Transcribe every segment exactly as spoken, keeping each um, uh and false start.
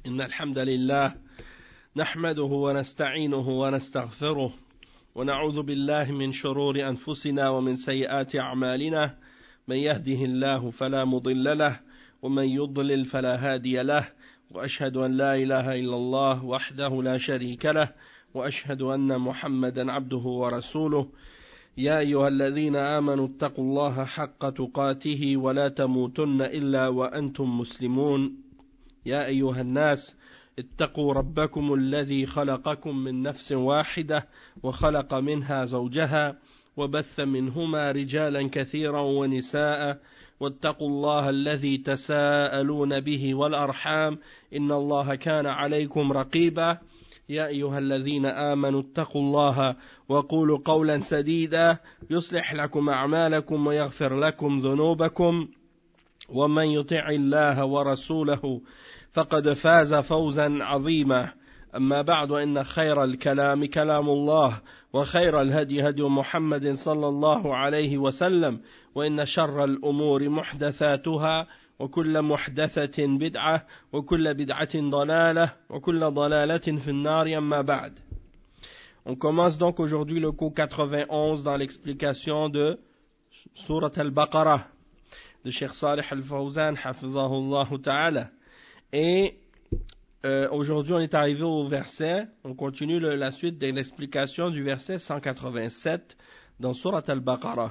إن الحمد لله نحمده ونستعينه ونستغفره ونعوذ بالله من شرور أنفسنا ومن سيئات أعمالنا من يهده الله فلا مضل له ومن يضلل فلا هادي له وأشهد أن لا إله إلا الله وحده لا شريك له وأشهد أن محمدا عبده ورسوله يا أيها الذين آمنوا اتقوا الله حق تقاته ولا تموتن إلا وأنتم مسلمون يا أيها الناس اتقوا ربكم الذي خلقكم من نفس واحدة وخلق منها زوجها وبث منهما رجالا كثيرا ونساء واتقوا الله الذي تساءلون به والأرحام إن الله كان عليكم رقيبا يا أيها الذين آمنوا اتقوا الله وقولوا قولا سديدا يصلح لكم أعمالكم ويغفر لكم ذنوبكم ومن يطع الله ورسوله فقد فاز فوزا عظيما أما بعد إن خير الكلام كلام الله وخير الهدي هدي محمد صلى الله عليه وسلم وإن شر الأمور محدثاتها وكل محدثة بدعة وكل بدعة ضلالة وكل ضلالة في النار أما بعد. On commence donc aujourd'hui le cours quatre-vingt-onze dans l'explication de Surat al-Baqarah de Cheikh Salih al-Fawzan hafizahullah ta'ala. Et euh, aujourd'hui on est arrivé au verset, on continue le, la suite de l'explication du verset cent quatre-vingt-sept dans Surat al-Baqarah.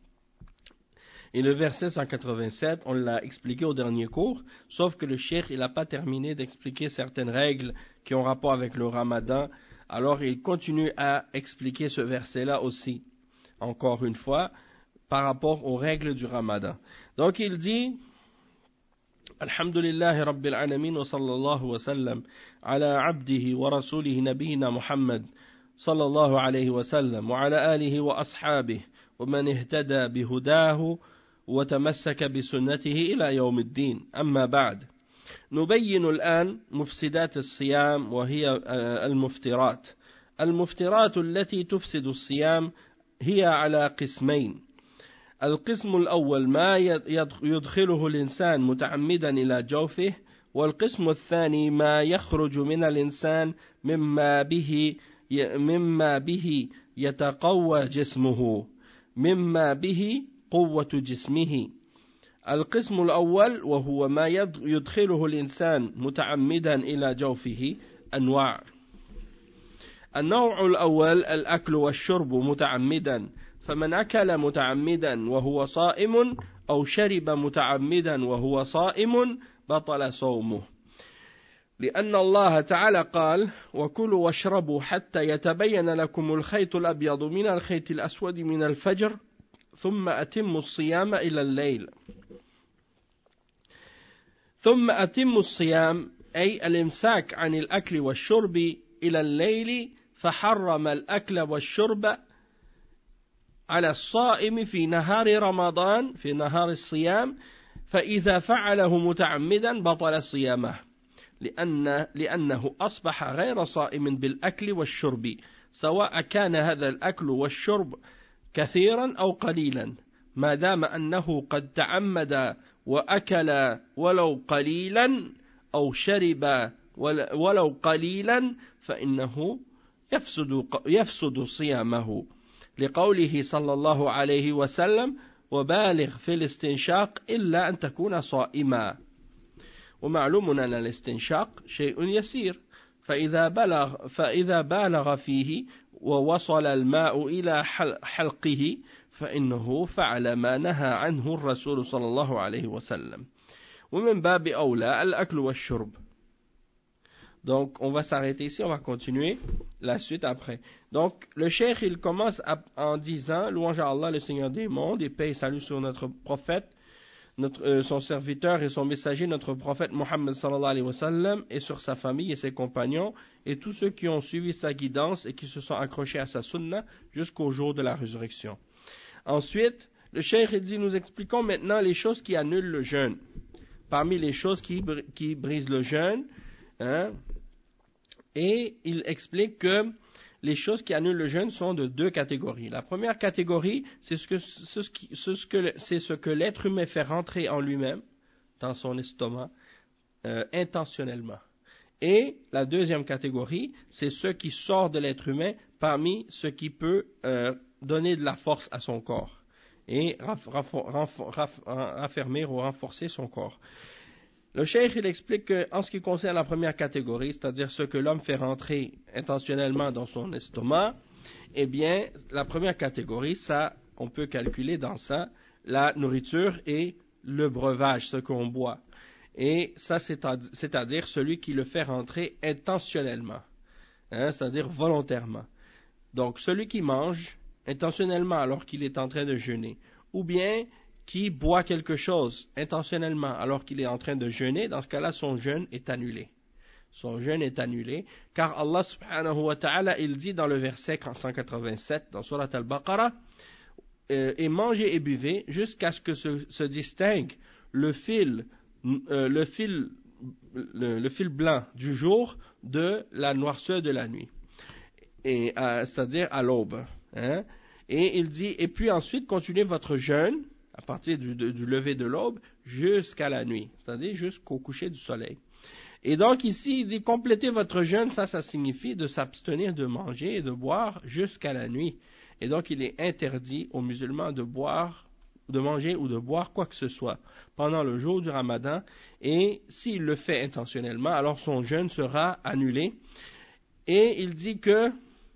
Et le verset cent quatre-vingt-sept, on l'a expliqué au dernier cours, sauf que le cheikh il n'a pas terminé d'expliquer certaines règles qui ont rapport avec le ramadan, alors il continue à expliquer ce verset-là aussi, encore une fois, par rapport aux règles du ramadan. Donc il dit... الحمد لله رب العالمين وصلى الله وسلم على عبده ورسوله نبينا محمد صلى الله عليه وسلم وعلى آله وأصحابه ومن اهتدى بهداه وتمسك بسنته إلى يوم الدين أما بعد نبين الآن مفسدات الصيام وهي المفترات المفترات التي تفسد الصيام هي على قسمين القسم الأول ما يدخله الإنسان متعمدا إلى جوفه والقسم الثاني ما يخرج من الإنسان مما به مما به يتقوى جسمه مما به قوة جسمه. القسم الأول وهو ما يدخله الإنسان متعمدا إلى جوفه أنواع. النوع الأول الأكل والشرب متعمدا، فمن أكل متعمدا وهو صائم أو شرب متعمدا وهو صائم بطل صومه، لأن الله تعالى قال وكلوا واشربوا حتى يتبين لكم الخيط الأبيض من الخيط الأسود من الفجر ثم أتموا الصيام إلى الليل. ثم أتموا الصيام أي الإمساك عن الأكل والشرب إلى الليل، فحرم الأكل والشرب على الصائم في نهار رمضان في نهار الصيام، فإذا فعله متعمدا بطل صيامه، لأن لأنه أصبح غير صائم بالأكل والشرب، سواء كان هذا الأكل والشرب كثيرا أو قليلا، ما دام أنه قد تعمد وأكل ولو قليلا أو شرب ولو قليلا فإنه يفسد يفسد صيامه، لقوله صلى الله عليه وسلم وبالغ في الاستنشاق إلا أن تكون صائما. ومعلوم أن الاستنشاق شيء يسير، فإذا بلغ فإذا بالغ فيه ووصل الماء إلى حلقه فإنه فعل ما نهى عنه الرسول صلى الله عليه وسلم. ومن باب أولى الأكل والشرب. Donc, on va s'arrêter ici, on va continuer la suite après. Donc, le cheikh, il commence à, en disant, louange à Allah, le Seigneur des mondes, et paix et salut sur notre prophète, notre, euh, son serviteur et son messager, notre prophète Mohammed sallallahu alayhi wa sallam, et sur sa famille et ses compagnons, et tous ceux qui ont suivi sa guidance et qui se sont accrochés à sa sunna jusqu'au jour de la résurrection. Ensuite, le cheikh, il dit, nous expliquons maintenant les choses qui annulent le jeûne. Parmi les choses qui, qui brisent le jeûne, hein, et il explique que les choses qui annulent le jeûne sont de deux catégories. La première catégorie, c'est ce que, ce qui, ce que, c'est ce que l'être humain fait rentrer en lui-même, dans son estomac, euh, intentionnellement. Et la deuxième catégorie, c'est ce qui sort de l'être humain parmi ce qui peut euh, donner de la force à son corps et raffermir ou renforcer son corps. Le cheikh, il explique qu'en ce qui concerne la première catégorie, c'est-à-dire ce que l'homme fait rentrer intentionnellement dans son estomac, eh bien, la première catégorie, ça, on peut calculer dans ça la nourriture et le breuvage, ce qu'on boit. Et ça, c'est-à-dire celui qui le fait rentrer intentionnellement, hein, c'est-à-dire volontairement. Donc, celui qui mange intentionnellement alors qu'il est en train de jeûner, ou bien qui boit quelque chose intentionnellement alors qu'il est en train de jeûner, dans ce cas-là, son jeûne est annulé. Son jeûne est annulé, car Allah subhanahu wa ta'ala, il dit dans le verset cent quatre-vingt-sept, dans Surat al-Baqarah, euh, « Et mangez et buvez jusqu'à ce que se, se distingue le fil, euh, le, fil, le, le fil blanc du jour de la noirceur de la nuit. » Et, euh, c'est-à-dire à l'aube. Hein? Et il dit, et puis ensuite, continuez votre jeûne, à partir du, du, du lever de l'aube, jusqu'à la nuit, c'est-à-dire jusqu'au coucher du soleil. Et donc ici, il dit, complétez votre jeûne, ça, ça signifie de s'abstenir de manger et de boire jusqu'à la nuit. Et donc, il est interdit aux musulmans de boire, de manger ou de boire quoi que ce soit pendant le jour du Ramadan. Et s'il le fait intentionnellement, alors son jeûne sera annulé. Et il dit que,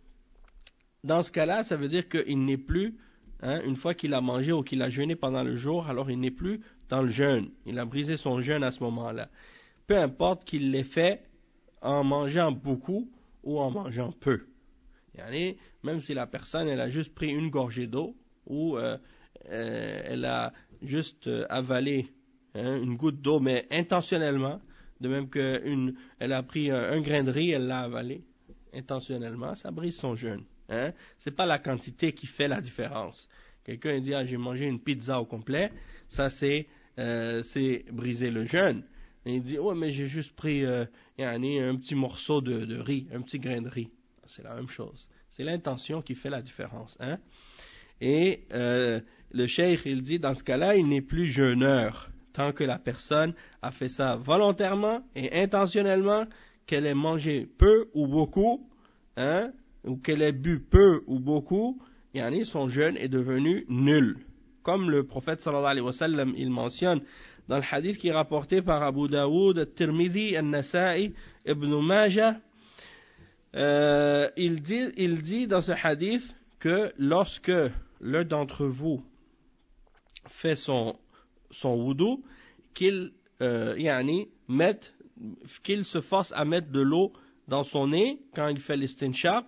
dans ce cas-là, ça veut dire qu'il n'est plus, hein, une fois qu'il a mangé ou qu'il a jeûné pendant le jour, alors il n'est plus dans le jeûne. Il a brisé son jeûne à ce moment-là. Peu importe qu'il l'ait fait en mangeant beaucoup ou en mangeant peu. Yani, même si la personne elle a juste pris une gorgée d'eau ou euh, euh, elle a juste euh, avalé hein, une goutte d'eau, mais intentionnellement, de même qu'elle a pris un, un grain de riz, elle l'a avalé intentionnellement, ça brise son jeûne. Hein. C'est pas la quantité qui fait la différence. Quelqu'un dit ah, j'ai mangé une pizza au complet, ça c'est euh, c'est briser le jeûne. Et il dit, ouais, mais j'ai juste pris euh, un petit morceau de, de riz, un petit grain de riz. C'est la même chose. C'est l'intention qui fait la différence. Hein? Et euh, le cheikh, il dit, dans ce cas-là, il n'est plus jeûneur, tant que la personne a fait ça volontairement et intentionnellement, qu'elle ait mangé peu ou beaucoup, hein, ou qu'elle ait bu peu ou beaucoup, yani son jeûne est devenu nul. Comme le prophète sallallahu alayhi wa sallam, il mentionne, dans le hadith qui est rapporté par Abu Daoud, Al-Tirmidhi, Al-Nasa'i, Ibn Majah, euh, il, dit, il dit dans ce hadith que lorsque l'un d'entre vous fait son, son wudu, qu'il euh, yani, mette, qu'il se force à mettre de l'eau dans son nez quand il fait l'istinshaq,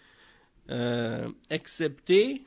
euh, excepté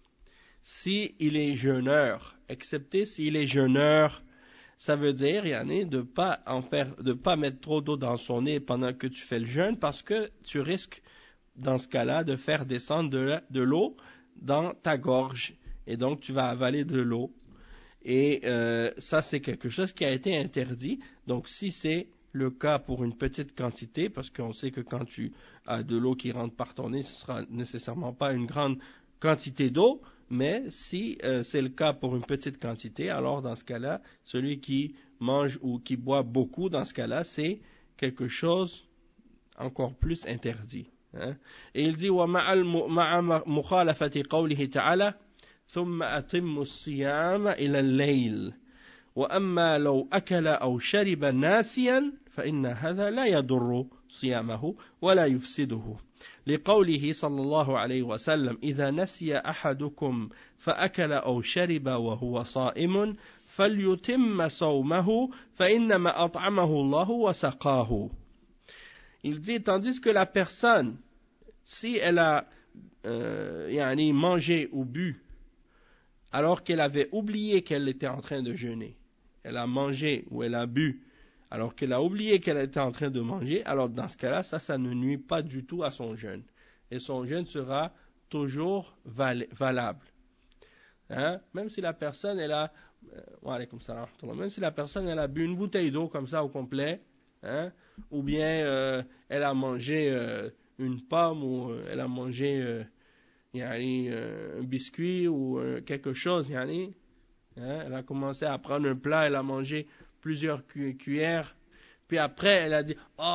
s'il est jeûneur, excepté s'il est jeûneur. Ça veut dire, yani, de pas en faire, de pas mettre trop d'eau dans son nez pendant que tu fais le jeûne, parce que tu risques, dans ce cas-là, de faire descendre de, la, de l'eau dans ta gorge, et donc tu vas avaler de l'eau. Et euh, ça, c'est quelque chose qui a été interdit. Donc, si c'est le cas pour une petite quantité, parce qu'on sait que quand tu as de l'eau qui rentre par ton nez, ce sera nécessairement pas une grande quantité d'eau. Mais si euh, c'est le cas pour une petite quantité, alors dans ce cas-là, celui qui mange ou qui boit beaucoup, dans ce cas-là, c'est quelque chose encore plus interdit. Hein? Et il dit وَمَعَ مُخَالَفَةِ قَوْلِهِ تَعَالَى ثُمَّ أَتِمُّ الصِّيَامَ إِلَى اللَّيْلِ وَأَمَّا لَوْ أَكَلَ أَوْ شَرِبَ نَاسِيًا فَإِنَّ هَذَا لَا يَضُرُّ صِيَامَهُ وَلَا يُفْسِدُهُ لقوله صلى الله عليه وسلم إذا نسي أحدكم فأكل أو شرب وهو صائم فليتم صومه فإنما أطعمه الله وسقاه. Il dit, tandis que la personne, si elle a euh, yani, mangé ou bu, alors qu'elle avait oublié qu'elle était en train de jeûner, elle a mangé ou elle a bu, alors qu'elle a oublié qu'elle était en train de manger, alors dans ce cas-là, ça, ça ne nuit pas du tout à son jeûne. Et son jeûne sera toujours val- valable. Hein? Même si la personne, elle a, euh, même si la personne, elle a bu une bouteille d'eau comme ça au complet, hein? Ou bien euh, elle a mangé euh, une pomme, ou euh, elle a mangé euh, yani, euh, un biscuit, ou euh, quelque chose, yani, hein? Elle a commencé à prendre un plat, elle a mangé plusieurs cu- cuillères, puis après elle a dit « Oh,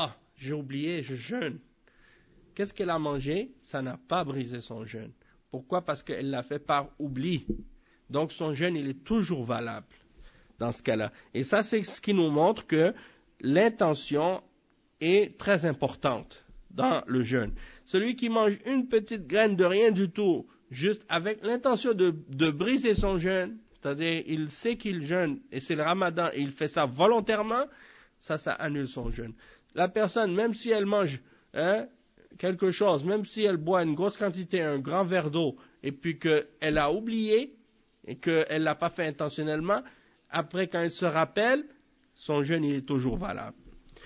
j'ai oublié, je jeûne. Qu'est-ce qu'elle a mangé? Ça n'a pas brisé son jeûne. Pourquoi? Parce qu'elle l'a fait par oubli. Donc son jeûne, il est toujours valable dans ce cas-là. Et ça, c'est ce qui nous montre que l'intention est très importante dans le jeûne. Celui qui mange une petite graine de rien du tout, juste avec l'intention de, de briser son jeûne, c'est-à-dire il sait qu'il jeûne et c'est le ramadan et il fait ça volontairement, ça, ça annule son jeûne. La personne, même si elle mange hein, quelque chose, même si elle boit une grosse quantité, un grand verre d'eau, et puis qu'elle a oublié et qu'elle ne l'a pas fait intentionnellement, après quand elle se rappelle, son jeûne il est toujours valable.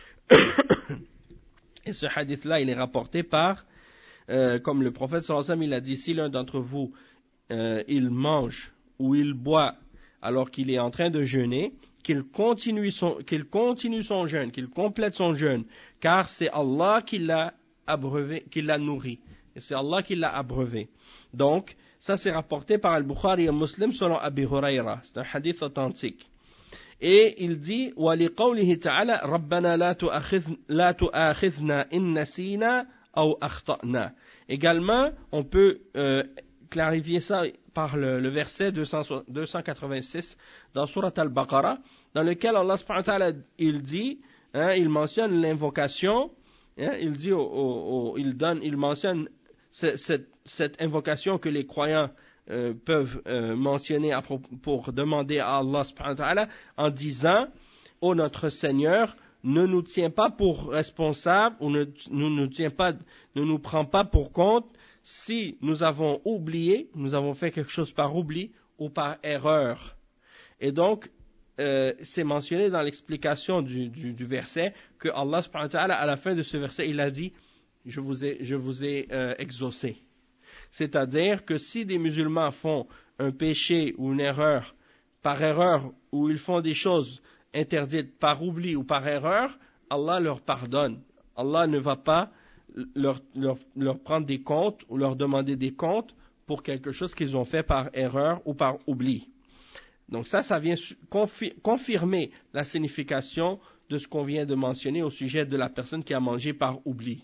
Et ce hadith-là, il est rapporté par, euh, comme le prophète sallallahu alayhi wa sallam, il a dit, si l'un d'entre vous, euh, il mange ou il boit alors qu'il est en train de jeûner, qu'il continue son, qu'il continue son jeûne, qu'il complète son jeûne, car c'est Allah qui l'a abreuvé, qui l'a nourri. Et c'est Allah qui l'a abreuvé. Donc, ça c'est rapporté par Al-Bukhari et Muslim selon Abi Hurayra. C'est un hadith authentique. Et il dit, وَلِقَوْلِهِ تَعَالَى رَبَّنَا لَا تُؤَاخِذْنَا إِن نَّسِينَا أَوْ أَخْطَأْنَا. Également, on peut euh, clarifier ça par le, le verset deux cent quatre-vingt-six dans Surat Al-Baqarah, dans lequel Allah subhanahu wa ta'ala, il dit, hein, il mentionne l'invocation, hein, il dit, au, au, au, il donne, il mentionne cette, cette, cette invocation que les croyants Euh, peuvent euh, mentionner à propos, pour demander à Allah subhanahu wa ta'ala en disant « Ô notre Seigneur, ne nous tiens pas pour responsables ou ne nous, nous, tiens pas, ne nous prends pas pour compte si nous avons oublié, nous avons fait quelque chose par oubli ou par erreur. » Et donc, euh, c'est mentionné dans l'explication du, du, du verset que Allah subhanahu wa ta'ala, à la fin de ce verset, il a dit « Je vous ai, je vous ai euh, exaucé ». C'est-à-dire que si des musulmans font un péché ou une erreur, par erreur, ou ils font des choses interdites par oubli ou par erreur, Allah leur pardonne. Allah ne va pas leur, leur, leur prendre des comptes ou leur demander des comptes pour quelque chose qu'ils ont fait par erreur ou par oubli. Donc ça, ça vient confir- confirmer la signification de ce qu'on vient de mentionner au sujet de la personne qui a mangé par oubli.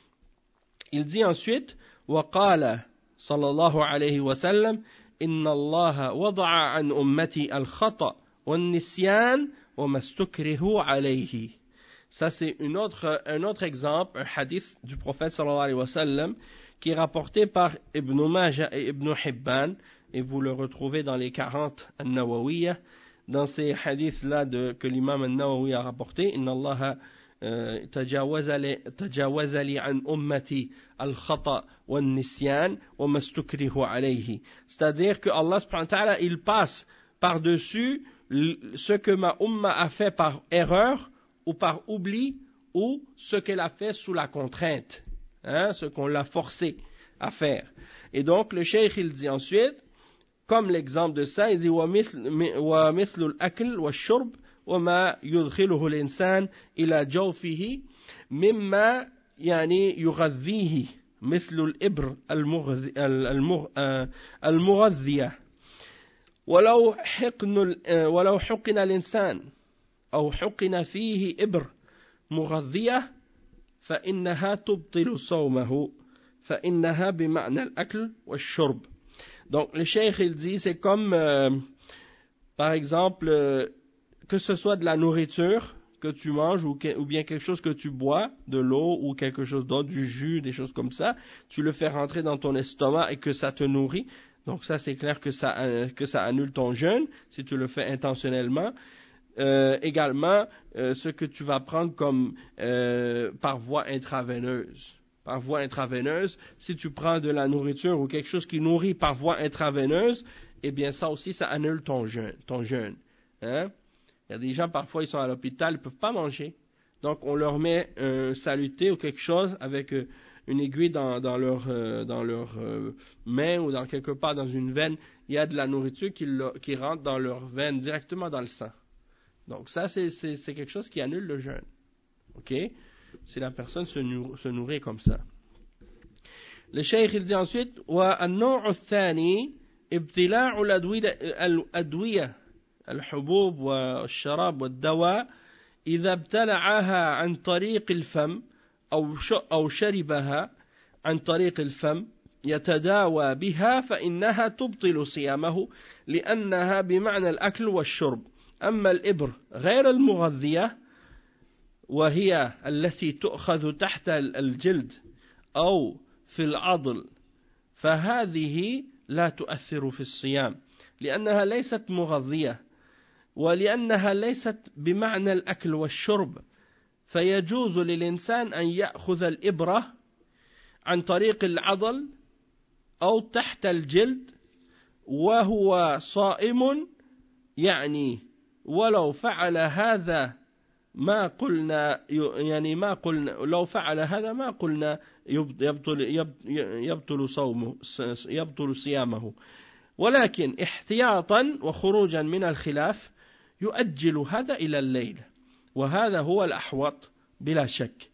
Il dit ensuite, وَقَالَ صلى الله عليه وسلم إن الله وضع عن أمتي الخطأ والنسيان وما استكره عليه. Ça c'est une autre, un autre exemple, un hadith du prophète sallallahu alayhi wa sallam qui est rapporté par Ibn Majah et Ibn Hibban, et vous le retrouvez dans les quarante An-Nawawiyya, dans ces hadiths-là de, que l'imam An-Nawawi a rapporté. Inna Allah تجاوز لي, تجاوز لي عن أمتي الخطأ والنسيان وما استكره عليه. C'est-à-dire que Allah subhanahu wa ta'ala, il passe par-dessus ce que ma umma a fait par erreur ou par oubli ou ce qu'elle a fait sous la contrainte, hein, ce qu'on l'a forcé à faire. Et donc le cheikh il dit ensuite, comme l'exemple de ça, il dit وَمِثْلُ الْأَكْلِ وَالشُّرْبِ وما يدخله الإنسان إلى جوفه مما يعني يغذيه مثل الإبر المغذية ولو حقن ولو حقن الإنسان أو حقن فيه إبر مغذية فإنها تبطل صومه فإنها بمعنى الأكل والشرب. Donc le cheikh il dit c'est comme euh, par exemple euh, que ce soit de la nourriture que tu manges ou, que, ou bien quelque chose que tu bois, de l'eau ou quelque chose d'autre, du jus, des choses comme ça, tu le fais rentrer dans ton estomac et que ça te nourrit. Donc ça, c'est clair que ça, que ça annule ton jeûne si tu le fais intentionnellement. Euh, également, euh, ce que tu vas prendre comme euh, par voie intraveineuse. Par voie intraveineuse, si tu prends de la nourriture ou quelque chose qui nourrit par voie intraveineuse, eh bien ça aussi, ça annule ton jeûne. Ton jeûne, hein? Il y a des gens, parfois, ils sont à l'hôpital, ils ne peuvent pas manger. Donc, on leur met un saluté ou quelque chose avec une aiguille dans, dans leur, euh, dans leur euh, main ou dans quelque part dans une veine. Il y a de la nourriture qui, le, qui rentre dans leur veine, directement dans le sang. Donc, ça, c'est, c'est, c'est quelque chose qui annule le jeûne. OK? Si la personne se, nour, se nourrit comme ça. Le cheikh, il dit ensuite, وَالنَّوْعُ الثَّانِي ابْتِلَاعُ الْأَدْوِيَةِ الحبوب والشراب والدواء إذا ابتلعها عن طريق الفم أو أو شربها عن طريق الفم يتداوى بها فإنها تبطل صيامه لأنها بمعنى الأكل والشرب. أما الإبر غير المغذية وهي التي تؤخذ تحت الجلد أو في العضل فهذه لا تؤثر في الصيام لأنها ليست مغذية ولأنها ليست بمعنى الأكل والشرب، فيجوز للإنسان أن يأخذ الإبرة عن طريق العضل أو تحت الجلد وهو صائم، يعني ولو فعل هذا ما قلنا يعني ما قلنا لو فعل هذا ما قلنا يبطل يبطل صومه يبطل صيامه، ولكن احتياطا وخروجا من الخلاف يؤجل هذا إلى الليل، وهذا هو الأحوط بلا شك.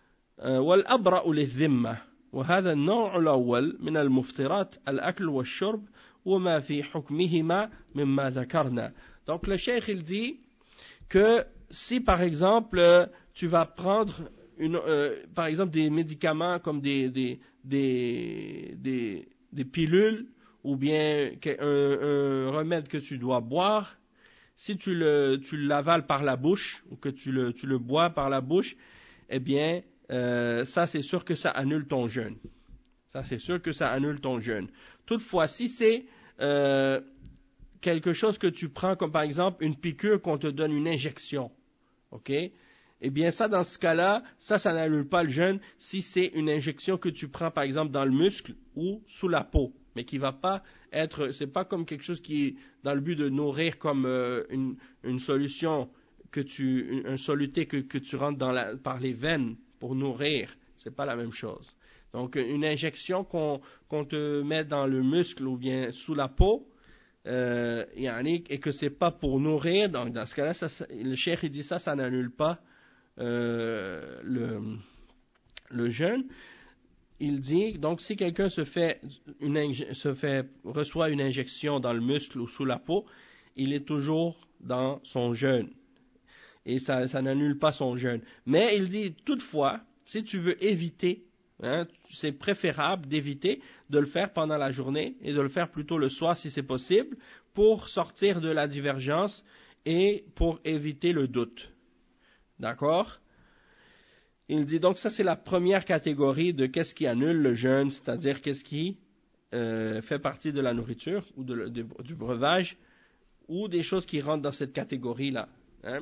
والأبرأ للذمة، وهذا النوع الأول من المفطرات الأكل والشرب وما في حكمهما مما ذكرنا. Donc le cheikh il dit que si par exemple tu vas prendre une, euh, par exemple des médicaments comme des, des, des, des, des pilules ou bien un, un remède que tu dois boire, si tu le, tu l'avales par la bouche ou que tu le, tu le bois par la bouche, eh bien euh, ça c'est sûr que ça annule ton jeûne. Ça c'est sûr que ça annule ton jeûne. Toutefois, si c'est euh, quelque chose que tu prends comme par exemple une piqûre qu'on te donne une injection, ok? Eh bien ça dans ce cas-là, ça ça n'annule pas le jeûne si c'est une injection que tu prends par exemple dans le muscle ou sous la peau, mais qui va pas être, c'est pas comme quelque chose qui est dans le but de nourrir comme euh, une, une solution que tu, un soluté que, que tu rentres dans la, par les veines pour nourrir, c'est pas la même chose. Donc une injection qu'on, qu'on te met dans le muscle ou bien sous la peau, euh, et que c'est pas pour nourrir, donc dans ce cas-là, ça, le cheikh il dit ça, ça n'annule pas euh, le, le jeûne. Il dit donc si quelqu'un se fait une se fait reçoit une injection dans le muscle ou sous la peau, il est toujours dans son jeûne et ça, ça n'annule pas son jeûne. Mais il dit toutefois, si tu veux éviter, hein, c'est préférable d'éviter de le faire pendant la journée et de le faire plutôt le soir si c'est possible pour sortir de la divergence et pour éviter le doute. D'accord? Il dit donc ça c'est la première catégorie de qu'est-ce qui annule le jeûne, c'est-à-dire qu'est-ce qui euh, fait partie de la nourriture ou de, de, du breuvage ou des choses qui rentrent dans cette catégorie-là. Hein?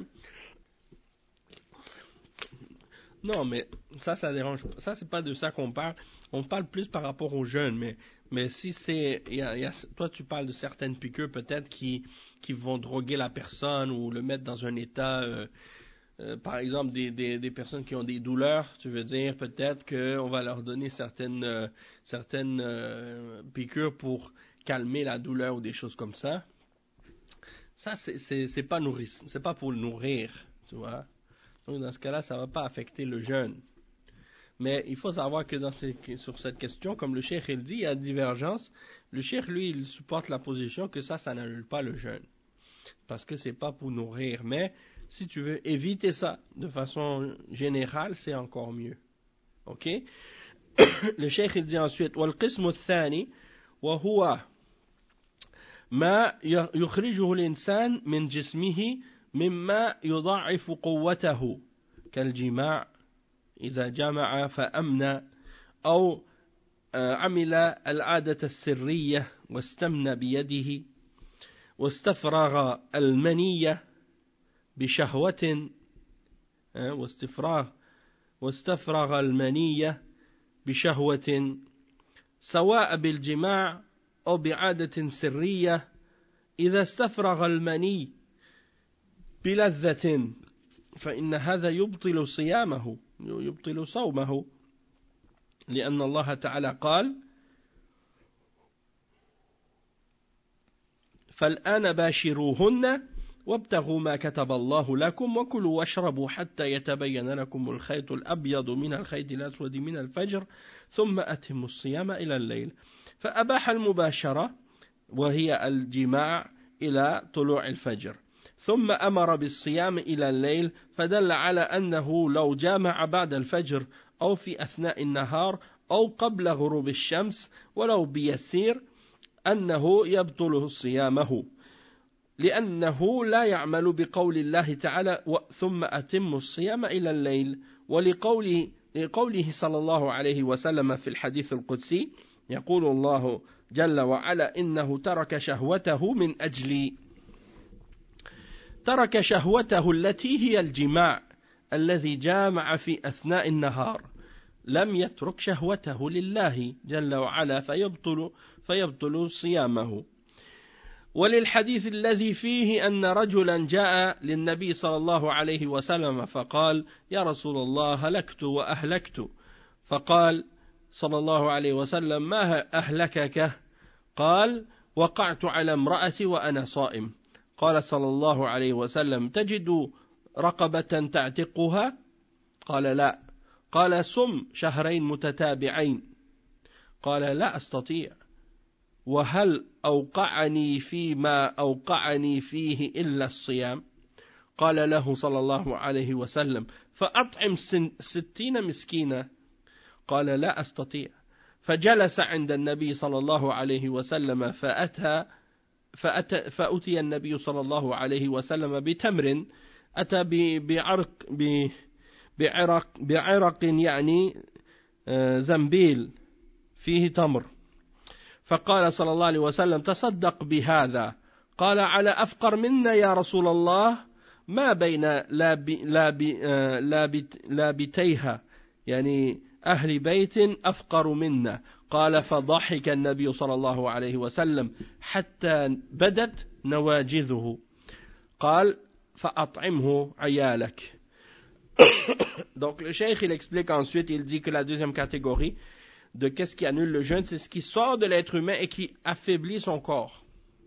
Non, mais ça, ça dérange pas. Ça, c'est pas de ça qu'on parle. On parle plus par rapport au jeûne, mais mais si c'est, y a, y a, toi tu parles de certaines piqûres peut-être qui qui vont droguer la personne ou le mettre dans un état. Euh, Euh, par exemple, des, des, des personnes qui ont des douleurs, tu veux dire peut-être qu'on va leur donner certaines, euh, certaines euh, piqûres pour calmer la douleur ou des choses comme ça. Ça, c'est, c'est, c'est pas nourrir, c'est pas pour le nourrir, tu vois. Donc, dans ce cas-là, ça va pas affecter le jeûne. Mais il faut savoir que dans ces, sur cette question, comme le cheikh il dit, il y a divergence. Le cheikh, lui, il supporte la position que ça, ça n'annule pas le jeûne. Parce que c'est pas pour nourrir, mais si tu veux éviter ça de façon générale, c'est encore mieux. Ok? Le cheikh il dit ensuite, والقسم الثاني وهو ما يخرجه الإنسان من جسمه مما يضاعف قوته كالجماع إذا جمع فأمنى أو عمل العادة السرية واستمنى بيده واستفرغ المنية بشهوة واستفراغ واستفرغ المنية بشهوة سواء بالجماع أو بعادة سرية إذا استفرغ المني بلذة فإن هذا يبطل صيامه يبطل صومه لأن الله تعالى قال فالآن باشروهن وابتغوا ما كتب الله لكم وكلوا واشربوا حتى يتبين لكم الخيط الأبيض من الخيط الأسود من الفجر ثم أتموا الصيام إلى الليل فأباح المباشرة وهي الجماع إلى طلوع الفجر ثم أمر بالصيام إلى الليل فدل على أنه لو جامع بعد الفجر أو في أثناء النهار أو قبل غروب الشمس ولو بيسير أنه يبطل صيامه لأنه لا يعمل بقول الله تعالى ثم أتم الصيام إلى الليل ولقوله لقوله صلى الله عليه وسلم في الحديث القدسي يقول الله جل وعلا إنه ترك شهوته من أجلي ترك شهوته التي هي الجماع الذي جامع في أثناء النهار لم يترك شهوته لله جل وعلا فيبطل, فيبطل صيامه. وللحديث الذي فيه أن رجلا جاء للنبي صلى الله عليه وسلم فقال يا رسول الله هلكت وأهلكت فقال صلى الله عليه وسلم ما أهلكك قال وقعت على امرأتي وأنا صائم قال صلى الله عليه وسلم تجد رقبة تعتقها قال لا قال صم شهرين متتابعين قال لا أستطيع وهل أوقعني فيما أوقعني فيه إلا الصيام قال له صلى الله عليه وسلم فأطعم ستين مسكينة قال لا أستطيع فجلس عند النبي صلى الله عليه وسلم فأتى فأتى فأتي النبي صلى الله عليه وسلم بتمر أتى بعرق بعرق بعرق يعني زنبيل فيه تمر فقال صلى الله عليه وسلم تصدق بهذا قال على أفقر منا يا رسول الله ما بين لاب لاب لابتيها يعني أهل بيت أفقر منا قال فضحك النبي صلى الله عليه وسلم حتى بدت نواجذه قال فأطعمه عيالك. Donc le cheikh il explique ensuite, il dit que la deuxième catégorie de qu'est-ce qui annule le jeûne, c'est ce qui sort de l'être humain et qui affaiblit son corps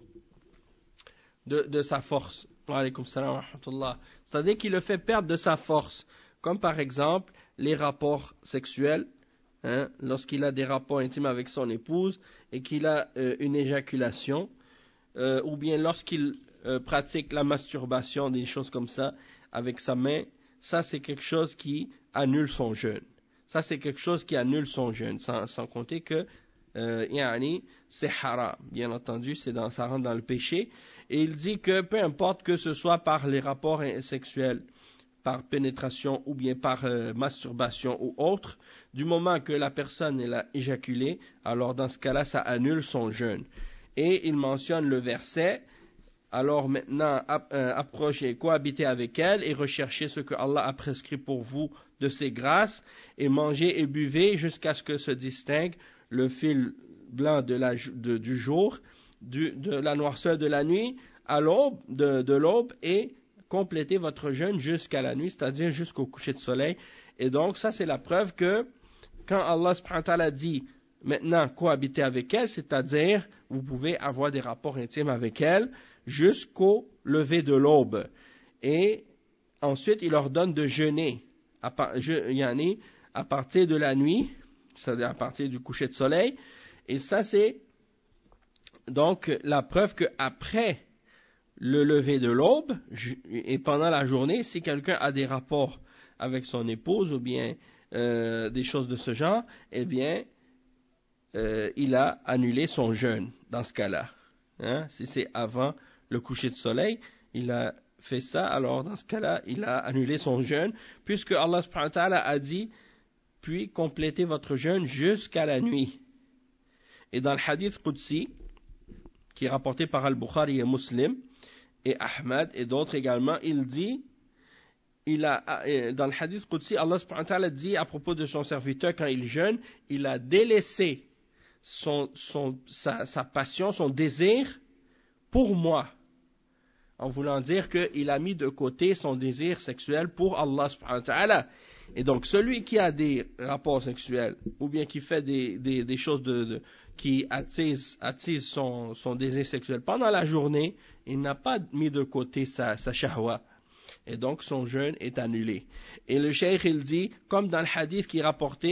de, de sa force. C'est-à-dire qu'il le fait perdre de sa force, comme par exemple les rapports sexuels, hein, lorsqu'il a des rapports intimes avec son épouse et qu'il a euh, une éjaculation, euh, ou bien lorsqu'il euh, pratique la masturbation, des choses comme ça, avec sa main, ça c'est quelque chose qui annule son jeûne. Ça, c'est quelque chose qui annule son jeûne, sans, sans compter que euh, yani, c'est haram. Bien entendu, c'est dans, ça rentre dans le péché. Et il dit que peu importe que ce soit par les rapports sexuels, par pénétration ou bien par euh, masturbation ou autre, du moment que la personne elle a éjaculé, alors dans ce cas-là, ça annule son jeûne. Et il mentionne le verset, alors maintenant ap, euh, approchez, cohabitez avec elle et recherchez ce que Allah a prescrit pour vous de ses grâces et mangez et buvez jusqu'à ce que se distingue le fil blanc de la, de, du jour, du, de la noirceur de la nuit à l'aube, de, de l'aube et complétez votre jeûne jusqu'à la nuit, c'est-à-dire jusqu'au coucher de soleil. Et donc ça c'est la preuve que quand Allah subhanahu wa ta'ala dit maintenant cohabitez avec elle, c'est-à-dire vous pouvez avoir des rapports intimes avec elle jusqu'au lever de l'aube. Et ensuite il leur donne de jeûner à, par, je, yani, à partir de la nuit, c'est-à-dire à partir du coucher de soleil. Et ça c'est donc la preuve qu'après le lever de l'aube et pendant la journée, si quelqu'un a des rapports avec son épouse ou bien euh, des choses de ce genre, eh bien euh, il a annulé son jeûne dans ce cas-là. Hein? Si c'est avant le coucher de soleil, il a fait ça, alors dans ce cas-là, il a annulé son jeûne, puisque Allah subhanahu wa ta'ala a dit, puis complétez votre jeûne jusqu'à la nuit. Et dans le hadith Qudsi, qui est rapporté par Al-Bukhari et Muslim, et Ahmad et d'autres également, il dit, il a, dans le hadith Qudsi, Allah subhanahu wa ta'ala dit à propos de son serviteur quand il jeûne, il a délaissé son, son, sa, sa passion, son désir pour moi, en voulant dire qu'il a mis de côté son désir sexuel pour Allah subhanahu wa ta'ala. Et donc celui qui a des rapports sexuels ou bien qui fait des, des, des choses de, de, qui attise, attise son, son désir sexuel pendant la journée, il n'a pas mis de côté sa, sa shahwa. Et donc son jeûne est annulé. Et le cheikh il dit, comme dans le hadith qui est rapporté,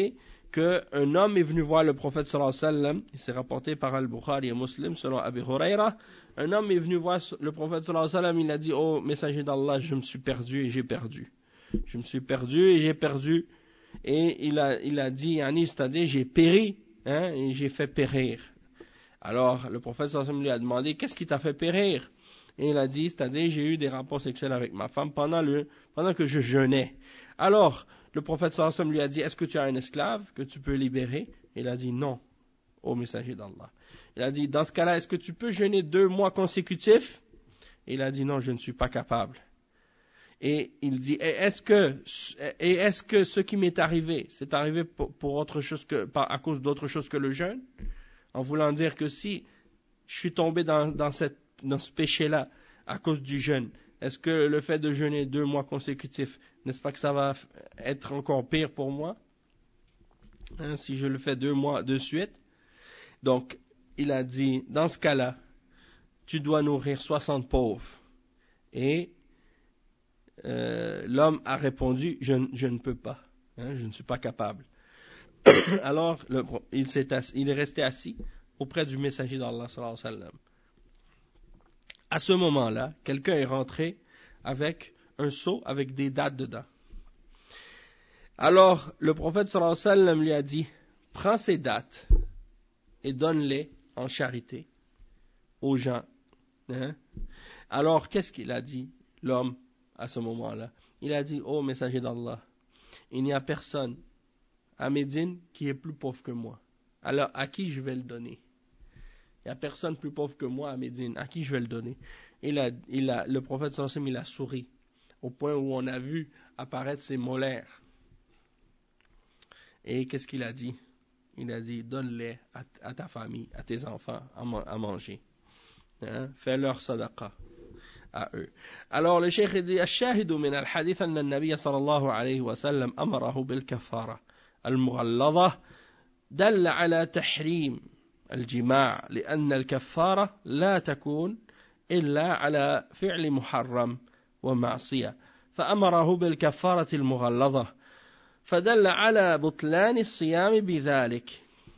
qu'un homme est venu voir le prophète sallallahu alayhi wa sallam, il s'est rapporté par Al-Bukhari et Muslim selon Abi Huraira, un homme est venu voir le prophète sallallahu alayhi wa sallam, il a dit, oh messager d'Allah, je me suis perdu et j'ai perdu. Je me suis perdu et j'ai perdu. Et il a, il a dit, c'est-à-dire j'ai péri, hein, et j'ai fait périr. Alors le prophète sallallahu alayhi wa sallam lui a demandé, qu'est-ce qui t'a fait périr? Et il a dit, c'est-à-dire j'ai eu des rapports sexuels avec ma femme pendant, le, pendant que je jeûnais. Alors le prophète sallallahu alayhi wa sallam lui a dit, est-ce que tu as un esclave que tu peux libérer? Il a dit non, ô messager d'Allah. Il a dit, dans ce cas-là, est-ce que tu peux jeûner deux mois consécutifs? Il a dit non, je ne suis pas capable. Et il dit, et est-ce que, et est-ce que ce qui m'est arrivé, c'est arrivé pour, pour autre chose que, par, à cause d'autre chose que le jeûne? En voulant dire que si je suis tombé dans, dans, cette, dans ce péché-là à cause du jeûne, est-ce que le fait de jeûner deux mois consécutifs, n'est-ce pas que ça va être encore pire pour moi, hein, si je le fais deux mois de suite? Donc, il a dit, dans ce cas-là, tu dois nourrir soixante pauvres. Et euh, l'homme a répondu, je, je ne peux pas, hein, je ne suis pas capable. Alors, le, il, s'est assis, il est resté assis auprès du messager d'Allah sallallahu alayhi wa sallam. À ce moment-là, quelqu'un est rentré avec un seau avec des dattes dedans. Alors, le prophète sallallahu alayhi wa sallam lui a dit, prends ces dattes et donne-les en charité aux gens. Hein? Alors, qu'est-ce qu'il a dit, l'homme, à ce moment-là? Il a dit, ô messager d'Allah, il n'y a personne à Médine qui est plus pauvre que moi. Alors, à qui je vais le donner? Il n'y a personne plus pauvre que moi à Médine. À qui je vais le donner? Il a, il a, le prophète sallallahu alayhi wa sallam, il a souri, au point où on a vu apparaître ses molaires. Et qu'est-ce qu'il a dit? Il a dit, donne-les à, à ta famille, à tes enfants, à, à manger. Hein? Fais-leur sadaqa à eux. Alors le cheikh dit, الشاهد من الحديث أن النبي صلى الله عليه وسلم أمره بالكفارة المغلظة دل على تحريم الجماع لأن الكفارة لا تكون إلا على فعل محرم ومعصية فأمره بالكفارة المغلظة فدل على بطلان الصيام بذلك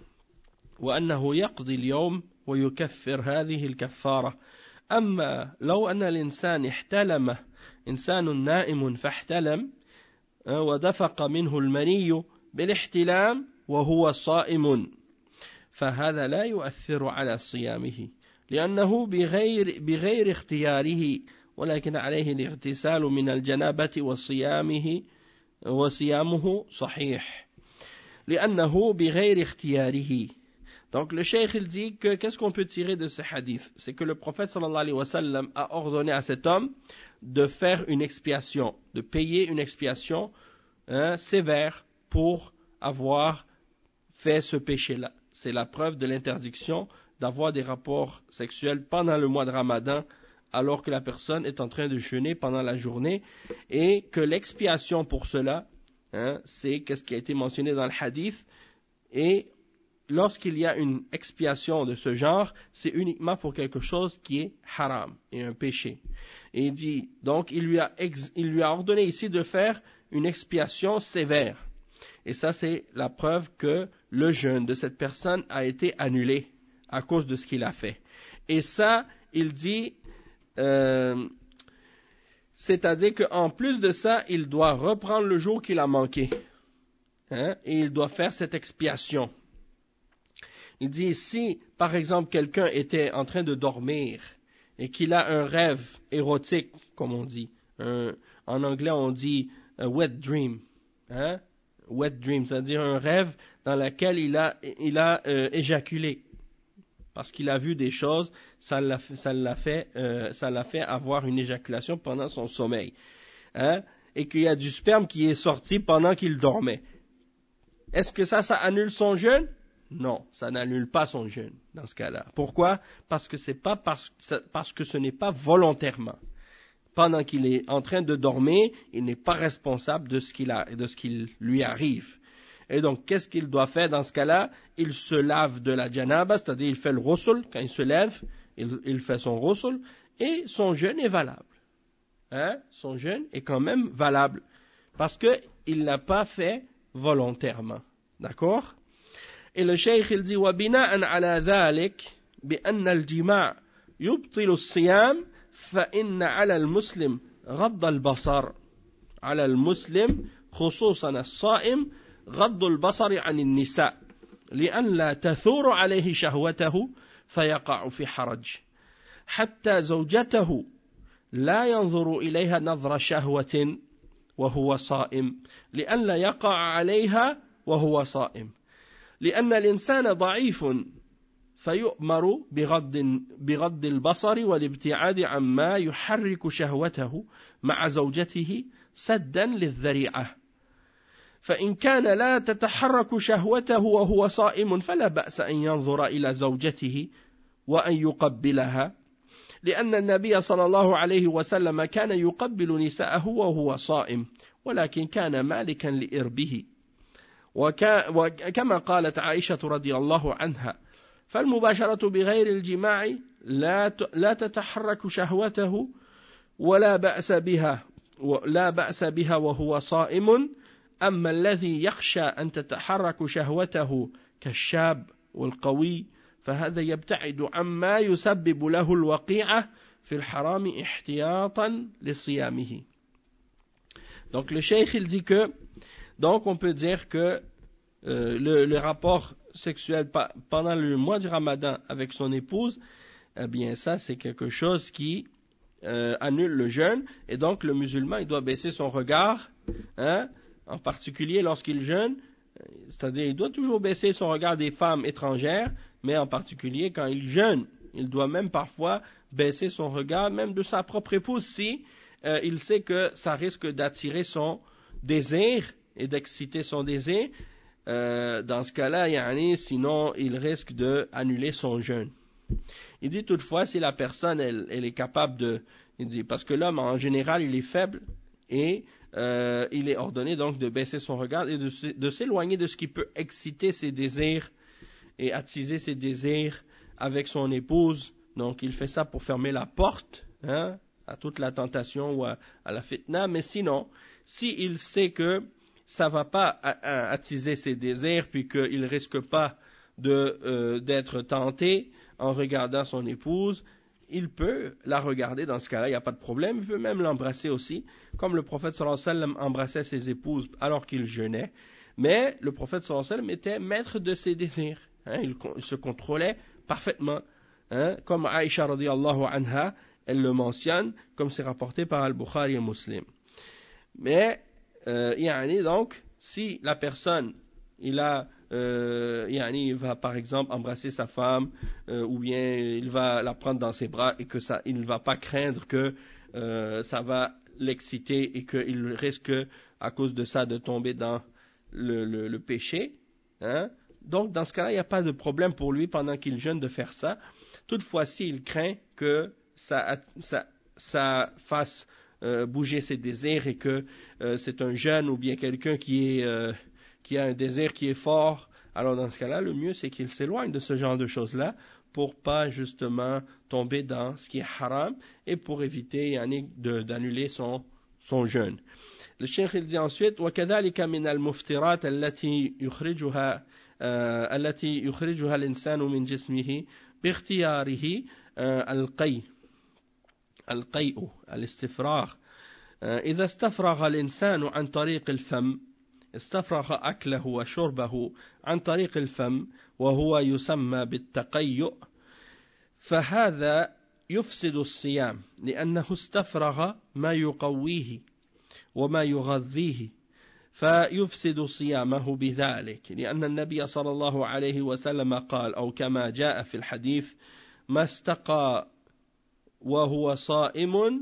وأنه يقضي اليوم ويكفر هذه الكفارة أما لو أن الإنسان احتلم إنسان نائم فاحتلم ودفق منه المني بالاحتلام وهو صائم فهذا لا يؤثر على صيامه لأنه بغير, بغير اختياره ولكن عليه الاغتسال من الجنابة وصيامه وصيامه صحيح لأنه بغير اختياره. Donc le cheikh il dit que qu'est-ce qu'on peut tirer de ce hadith? C'est que le prophète sallallahu alayhi wa sallam a ordonné à cet homme de faire une expiation, de payer une expiation hein, sévère pour avoir fait ce péché-là. C'est la preuve de l'interdiction d'avoir des rapports sexuels pendant le mois de Ramadan alors que la personne est en train de jeûner pendant la journée et que l'expiation pour cela, hein, c'est qu'est-ce qui a été mentionné dans le hadith et lorsqu'il y a une expiation de ce genre, c'est uniquement pour quelque chose qui est haram et un péché. Et il dit, donc il lui a, ex, il lui a ordonné ici de faire une expiation sévère. Et ça c'est la preuve que le jeûne de cette personne a été annulé à cause de ce qu'il a fait. Et ça, il dit, euh, c'est-à-dire qu'en plus de ça, il doit reprendre le jour qu'il a manqué. Hein, et il doit faire cette expiation. Il dit, si par exemple quelqu'un était en train de dormir et qu'il a un rêve érotique, comme on dit, un, en anglais on dit a wet dream, hein? Wet dream, c'est-à-dire un rêve dans lequel il a, il a euh, éjaculé, parce qu'il a vu des choses, ça l'a, ça l'a fait, euh, ça l'a fait avoir une éjaculation pendant son sommeil, hein? Et qu'il y a du sperme qui est sorti pendant qu'il dormait. Est-ce que ça, ça annule son jeûne? Non, ça n'annule pas son jeûne dans ce cas-là. Pourquoi? Parce que c'est pas parce, parce que ce n'est pas volontairement. Pendant qu'il est en train de dormir, il n'est pas responsable de ce qu'il a, de ce qu'il lui arrive. Et donc, qu'est-ce qu'il doit faire dans ce cas-là? Il se lave de la janaba, c'est-à-dire il fait le ghusl, quand il se lève, il, il fait son ghusl, et son jeûne est valable. Hein? Son jeûne est quand même valable, parce qu'il ne l'a pas fait volontairement. D'accord? Et le cheikh il dit وبناء على ذلك بأن الجماع يبطل الصيام فإن على المسلم غض البصر على المسلم خصوصا الصائم غض البصر عن النساء لأن لا تثور عليه شهوته فيقع في حرج حتى زوجته لا ينظر إليها نظر شهوة وهو صائم لأن لا يقع عليها وهو صائم لأن الإنسان ضعيف فيؤمر بغض, بغض البصر والابتعاد عما يحرك شهوته مع زوجته سدا للذريعة فإن كان لا تتحرك شهوته وهو صائم فلا بأس أن ينظر إلى زوجته وأن يقبلها لأن النبي صلى الله عليه وسلم كان يقبل نساءه وهو صائم ولكن كان مالكا لإربه وكما قالت عائشة رضي الله عنها فالمباشرة بغير الجماع لا لا تتحرك شهوته ولا بأس بها لا بأس بها وهو صائم أما الذي يخشى أن تتحرك شهوته كالشاب والقوي فهذا يبتعد عما يسبب له الوقيعة في الحرام احتياطا لصيامه. Donc le cheikh il dit que donc on peut dire que euh, le, le rapport sexuel pa- pendant le mois du Ramadan avec son épouse, eh bien ça c'est quelque chose qui euh, annule le jeûne et donc le musulman il doit baisser son regard, hein, en particulier lorsqu'il jeûne, c'est-à-dire il doit toujours baisser son regard des femmes étrangères, mais en particulier quand il jeûne, il doit même parfois baisser son regard même de sa propre épouse si euh, il sait que ça risque d'attirer son désir et d'exciter son désir. Euh, dans ce cas-là, yani, sinon il risque d'annuler son jeûne. Il dit toutefois si la personne elle, elle est capable de, il dit, parce que l'homme en général il est faible et euh, il est ordonné donc de baisser son regard et de, de s'éloigner de ce qui peut exciter ses désirs et attiser ses désirs avec son épouse. Donc il fait ça pour fermer la porte, hein, à toute la tentation ou à, à la fitna, mais sinon, s'il sait que ça ne va pas attiser ses désirs, puis qu'il ne risque pas de, euh, d'être tenté en regardant son épouse, il peut la regarder dans ce cas-là, il n'y a pas de problème, il peut même l'embrasser aussi, comme le prophète sallallahu alayhi wa sallam embrassait ses épouses alors qu'il jeûnait, mais le prophète sallallahu alayhi wa sallam était maître de ses désirs, hein, il, il se contrôlait parfaitement, hein, comme Aïcha radiyallahu anha, elle le mentionne, comme c'est rapporté par Al-Bukhari et Muslim. Mais, euh, yani, donc, si la personne, il a, euh, yani, il va par exemple embrasser sa femme, euh, ou bien il va la prendre dans ses bras et que ça, il ne va pas craindre que euh, ça va l'exciter et qu'il risque à cause de ça de tomber dans le, le, le péché, hein. Donc, dans ce cas-là, il n'y a pas de problème pour lui pendant qu'il jeûne de faire ça. Toutefois, s'il craint que ça, ça, ça fasse euh, bouger ses désirs et que euh, c'est un jeune ou bien quelqu'un qui, est, euh, qui a un désir qui est fort, alors dans ce cas-là, le mieux c'est qu'il s'éloigne de ce genre de choses-là pour pas justement tomber dans ce qui est haram et pour éviter yani, de, d'annuler son, son jeûne. Le cheikh il dit ensuite وكذلك من المفطرات التي يخرجها آه التي يخرجها الإنسان من جسمه باختياره آه القي القيء الاستفراغ آه إذا استفرغ الإنسان عن طريق الفم استفرغ أكله وشربه عن طريق الفم وهو يسمى بالتقيؤ فهذا يفسد الصيام لأنه استفرغ ما يقويه وما يغذيه فيفسد صيامه بذلك لأن النبي صلى الله عليه وسلم قال أو كما جاء في الحديث ما استقى وهو صائم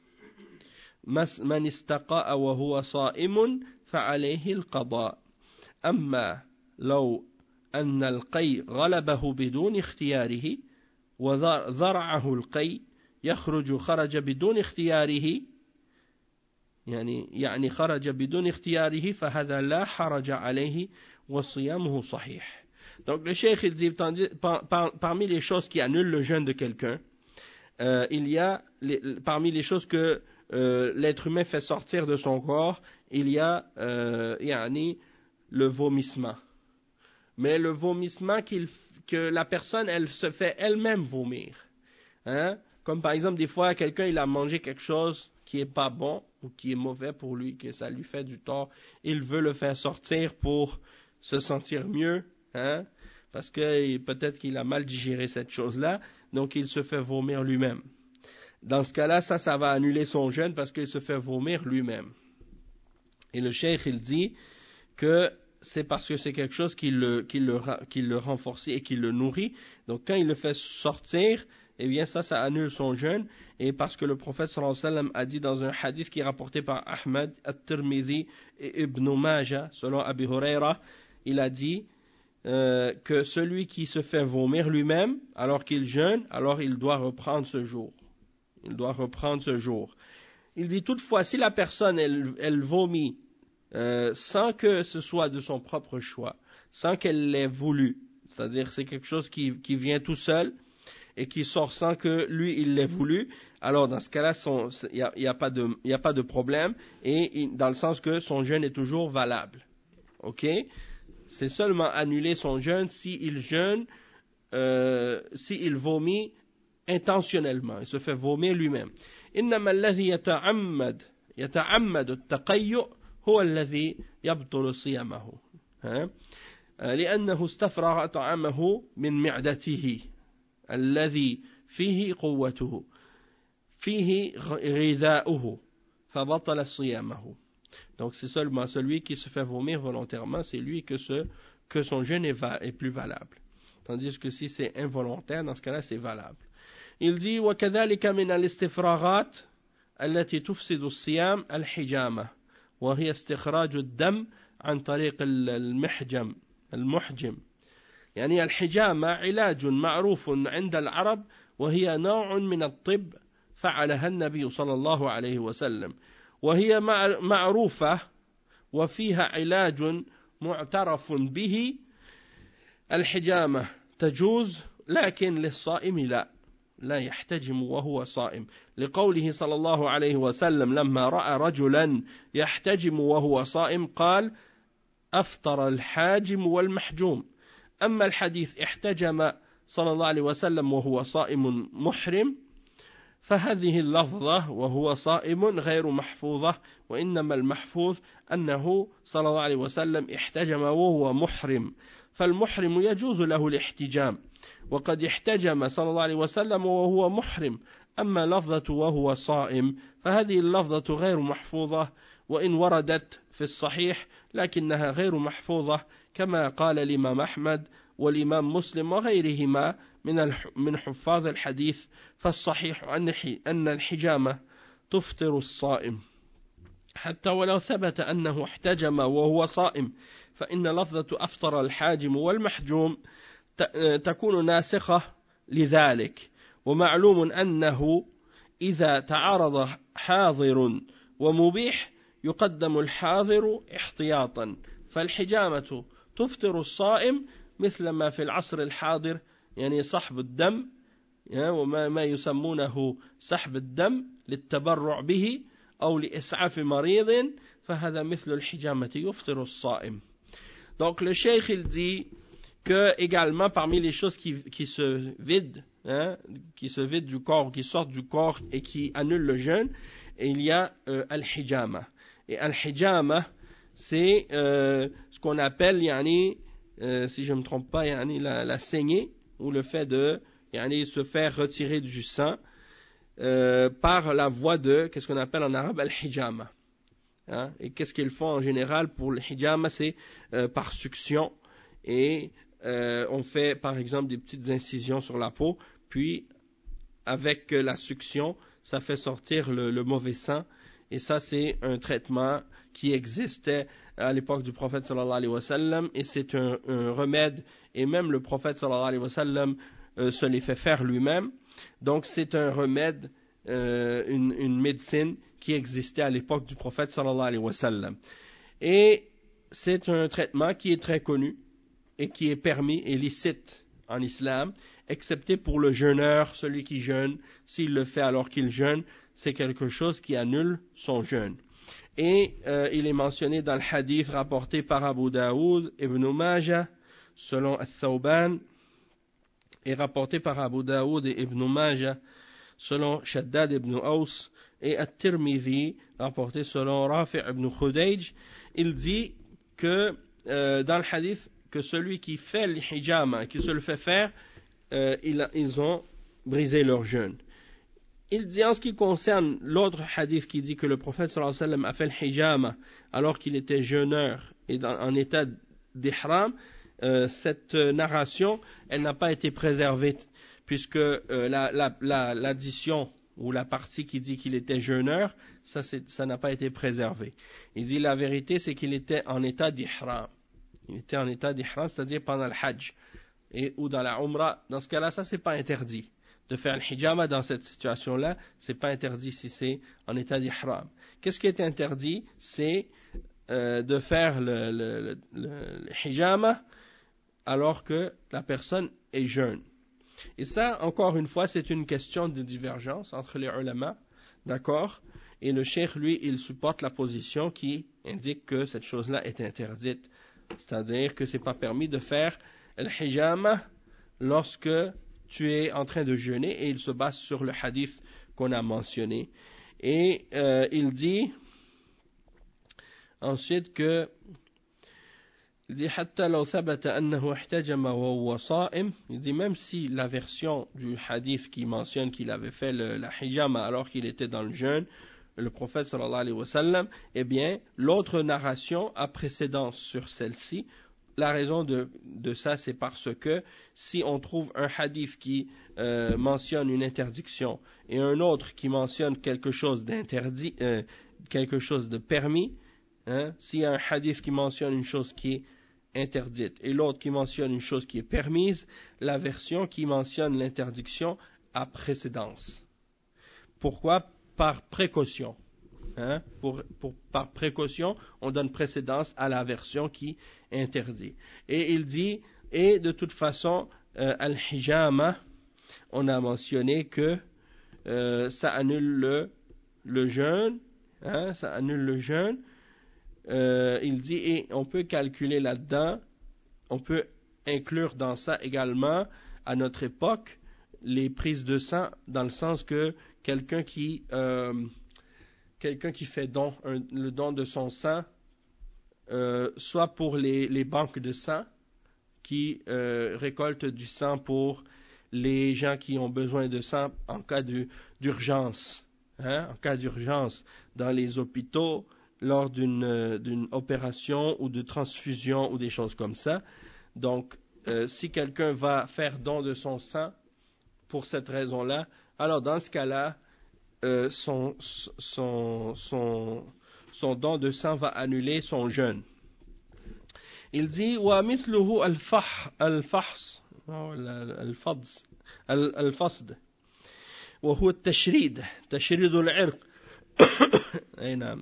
من استقاء وهو صائم فعليه القضاء أما لو أن القي غلبه بدون اختياره وذرعه القي يخرج خرج بدون اختياره يعني يعني خرج بدون اختياره فهذا لا حرج عليه وصيامه صحيح. Donc le cheikh il dit par, par, parmi les choses qui annulent le jeûne de quelqu'un, euh, il y a les, parmi les choses que euh, l'être humain fait sortir de son corps, il y a euh, yani, le vomissement, mais le vomissement qu'il, que la personne, elle se fait elle-même vomir. Hein? Comme par exemple, des fois, quelqu'un, il a mangé quelque chose qui est pas bon ou qui est mauvais pour lui, que ça lui fait du tort. Il veut le faire sortir pour se sentir mieux, hein? Parce que peut-être qu'il a mal digéré cette chose-là, donc il se fait vomir lui-même. Dans ce cas-là, ça, ça va annuler son jeûne parce qu'il se fait vomir lui-même. Et le cheikh, il dit que c'est parce que c'est quelque chose qui le, qui le, qui le renforce et qui le nourrit. Donc quand il le fait sortir, eh bien ça, ça annule son jeûne. Et parce que le prophète sallallahu alayhi wa sallam a dit dans un hadith qui est rapporté par Ahmad, At-Tirmidhi et Ibn Majah, selon Abi Huraira, il a dit euh, que celui qui se fait vomir lui-même alors qu'il jeûne, alors il doit reprendre ce jour. Il doit reprendre ce jour. Il dit toutefois, si la personne, elle, elle vomit euh, sans que ce soit de son propre choix, sans qu'elle l'ait voulu, c'est-à-dire c'est quelque chose qui, qui vient tout seul et qui sort sans que lui, il l'ait voulu, alors dans ce cas-là, il n'y a, y a, pas de, y a pas de problème, et il, dans le sens que son jeûne est toujours valable. Ok? C'est seulement annuler son jeûne s'il jeûne, euh, s'il vomit intentionnellement, il se fait vomir lui-même. إنما الذي يتعمد يتعمد التقيؤ هو الذي يبطل صيامه لأنه استفرغ طعامه من معدته الذي فيه قوته فيه غذاؤه فبطل صيامه. Donc c'est seulement celui qui se fait vomir volontairement, c'est lui que, ce, que son jeûne est, va, est plus valable. Tandis que si c'est involontaire, dans ce cas-là, c'est valable. Il dit وكذلك من الاستفراغات التي تفسد الصيام الحجامة وهي استخراج الدم عن طريق المحجم المحجم يعني الحجامة علاج معروف عند العرب وهي نوع من الطب فعلها النبي صلى الله عليه وسلم وهي معروفة وفيها علاج معترف به. الحجامة تجوز لكن للصائم لا لا يحتجم وهو صائم لقوله صلى الله عليه وسلم لما رأى رجلا يحتجم وهو صائم قال أفطر الحاجم والمحجوم. أما الحديث احتجم صلى الله عليه وسلم وهو صائم محرم فهذه اللفظة وهو صائم غير محفوظة وإنما المحفوظ أنه صلى الله عليه وسلم احتجم وهو محرم فالمحرم يجوز له الاحتجام وقد احتجم صلى الله عليه وسلم وهو محرم. أما لفظة وهو صائم فهذه اللفظة غير محفوظة وإن وردت في الصحيح لكنها غير محفوظة كما قال الإمام أحمد والإمام مسلم وغيرهما من من حفاظ الحديث. فالصحيح أن الحجامة تفطر الصائم حتى ولو ثبت أنه احتجم وهو صائم فإن لفظة أفطر الحاجم والمحجوم تكون ناسخة لذلك. ومعلوم أنه إذا تعارض حاضر ومبيح يقدم الحاضر احتياطا فالحجامة تفطر الصائم مثل ما في العصر الحاضر يعني سحب الدم وما ما يسمونه سحب الدم للتبرع به أو لإسعاف مريض فهذا مثل الحجامة يفطر الصائم. Donc le cheikh il dit que également parmi les choses qui, qui se vident, hein, qui se vident du corps, qui sortent du corps et qui annulent le jeûne, il y a euh, al-hijama. Et al-hijama, c'est euh, ce qu'on appelle, yani, euh, si je ne me trompe pas, yani, la, la saignée, ou le fait de yani, se faire retirer du sang euh, par la voie de, qu'est-ce qu'on appelle en arabe, al-hijama. Hein? Et qu'est-ce qu'ils font en général pour le hijama, c'est euh, par succion, et euh, on fait par exemple des petites incisions sur la peau, puis avec la succion, ça fait sortir le, le mauvais sang, et ça c'est un traitement qui existait à l'époque du prophète sallallahu alayhi wa sallam, et c'est un, un remède, et même le prophète sallallahu alayhi wa sallam euh, se les fait faire lui-même, donc c'est un remède, euh, une, une médecine qui existait à l'époque du prophète sallallahu alayhi wa sallam. Et c'est un traitement qui est très connu et qui est permis et licite en islam, excepté pour le jeûneur, celui qui jeûne, s'il le fait alors qu'il jeûne, c'est quelque chose qui annule son jeûne. Et euh, il est mentionné dans le hadith rapporté par Abu Daoud, Ibn Majah, selon Al-Thawban, est rapporté par Abu Daoud et Ibn Majah, selon Shaddad ibn Aus, et At-Tirmidhi, rapporté selon Rafi' ibn Khudayj. Il dit que euh, dans le hadith, que celui qui fait le hijama, qui se le fait faire, euh, ils, ils ont brisé leur jeûne. Il dit en ce qui concerne l'autre hadith qui dit que le prophète sallallahu alayhi wa sallam a fait le hijama alors qu'il était jeûneur et dans, en état d'ihram, euh, cette narration, elle n'a pas été préservée puisque euh, la, la, la, l'addition ou la partie qui dit qu'il était jeûneur, ça, c'est, ça n'a pas été préservé. Il dit la vérité, c'est qu'il était en état d'ihram. Il était en état d'ihram, c'est-à-dire pendant le hajj et, ou dans la umrah. Dans ce cas-là, ça, c'est pas interdit. De faire le hijama dans cette situation-là, c'est pas interdit si c'est en état d'ihram. Qu'est-ce qui est interdit? C'est euh, de faire le, le, le, le hijama alors que la personne est jeune. Et ça, encore une fois, c'est une question de divergence entre les ulama, d'accord? Et le cheikh, lui, il supporte la position qui indique que cette chose-là est interdite. C'est-à-dire que c'est pas permis de faire le hijama lorsque tu es en train de jeûner, et il se base sur le hadith qu'on a mentionné. Et euh, il dit ensuite que il dit حتى لو ثبت أنه احتجم وهو صائم. Il dit même si la version du hadith qui mentionne qu'il avait fait le, la hijama alors qu'il était dans le jeûne, le prophète sallallahu alayhi wa sallam, eh bien l'autre narration a précédence sur celle-ci. La raison de, de ça, c'est parce que si on trouve un hadith qui euh, mentionne une interdiction et un autre qui mentionne quelque chose d'interdit, euh, quelque chose de permis, hein, s'il y a un hadith qui mentionne une chose qui est interdite et l'autre qui mentionne une chose qui est permise, la version qui mentionne l'interdiction a précédence. Pourquoi? Par précaution. Hein, pour, pour, par précaution, on donne précédence à la version qui interdit. Et il dit, et de toute façon, euh, al-hijama, on a mentionné que euh, ça annule le, le jeûne, hein, ça annule le jeûne. Euh, il dit, et on peut calculer là-dedans, on peut inclure dans ça également, à notre époque, les prises de sang, dans le sens que quelqu'un qui... Euh, quelqu'un qui fait don, un, le don de son sang, euh, soit pour les, les banques de sang, qui euh, récoltent du sang pour les gens qui ont besoin de sang en cas de, d'urgence, hein, en cas d'urgence dans les hôpitaux, lors d'une, d'une opération ou de transfusion ou des choses comme ça. Donc, euh, si quelqu'un va faire don de son sang pour cette raison-là, alors dans ce cas-là, Euh, son, son, son, son don de sang va annuler son jeûne. Il dit ومثله الفح الفحص الفضز الفصد وهو التشريد تشريد العرق أي نعم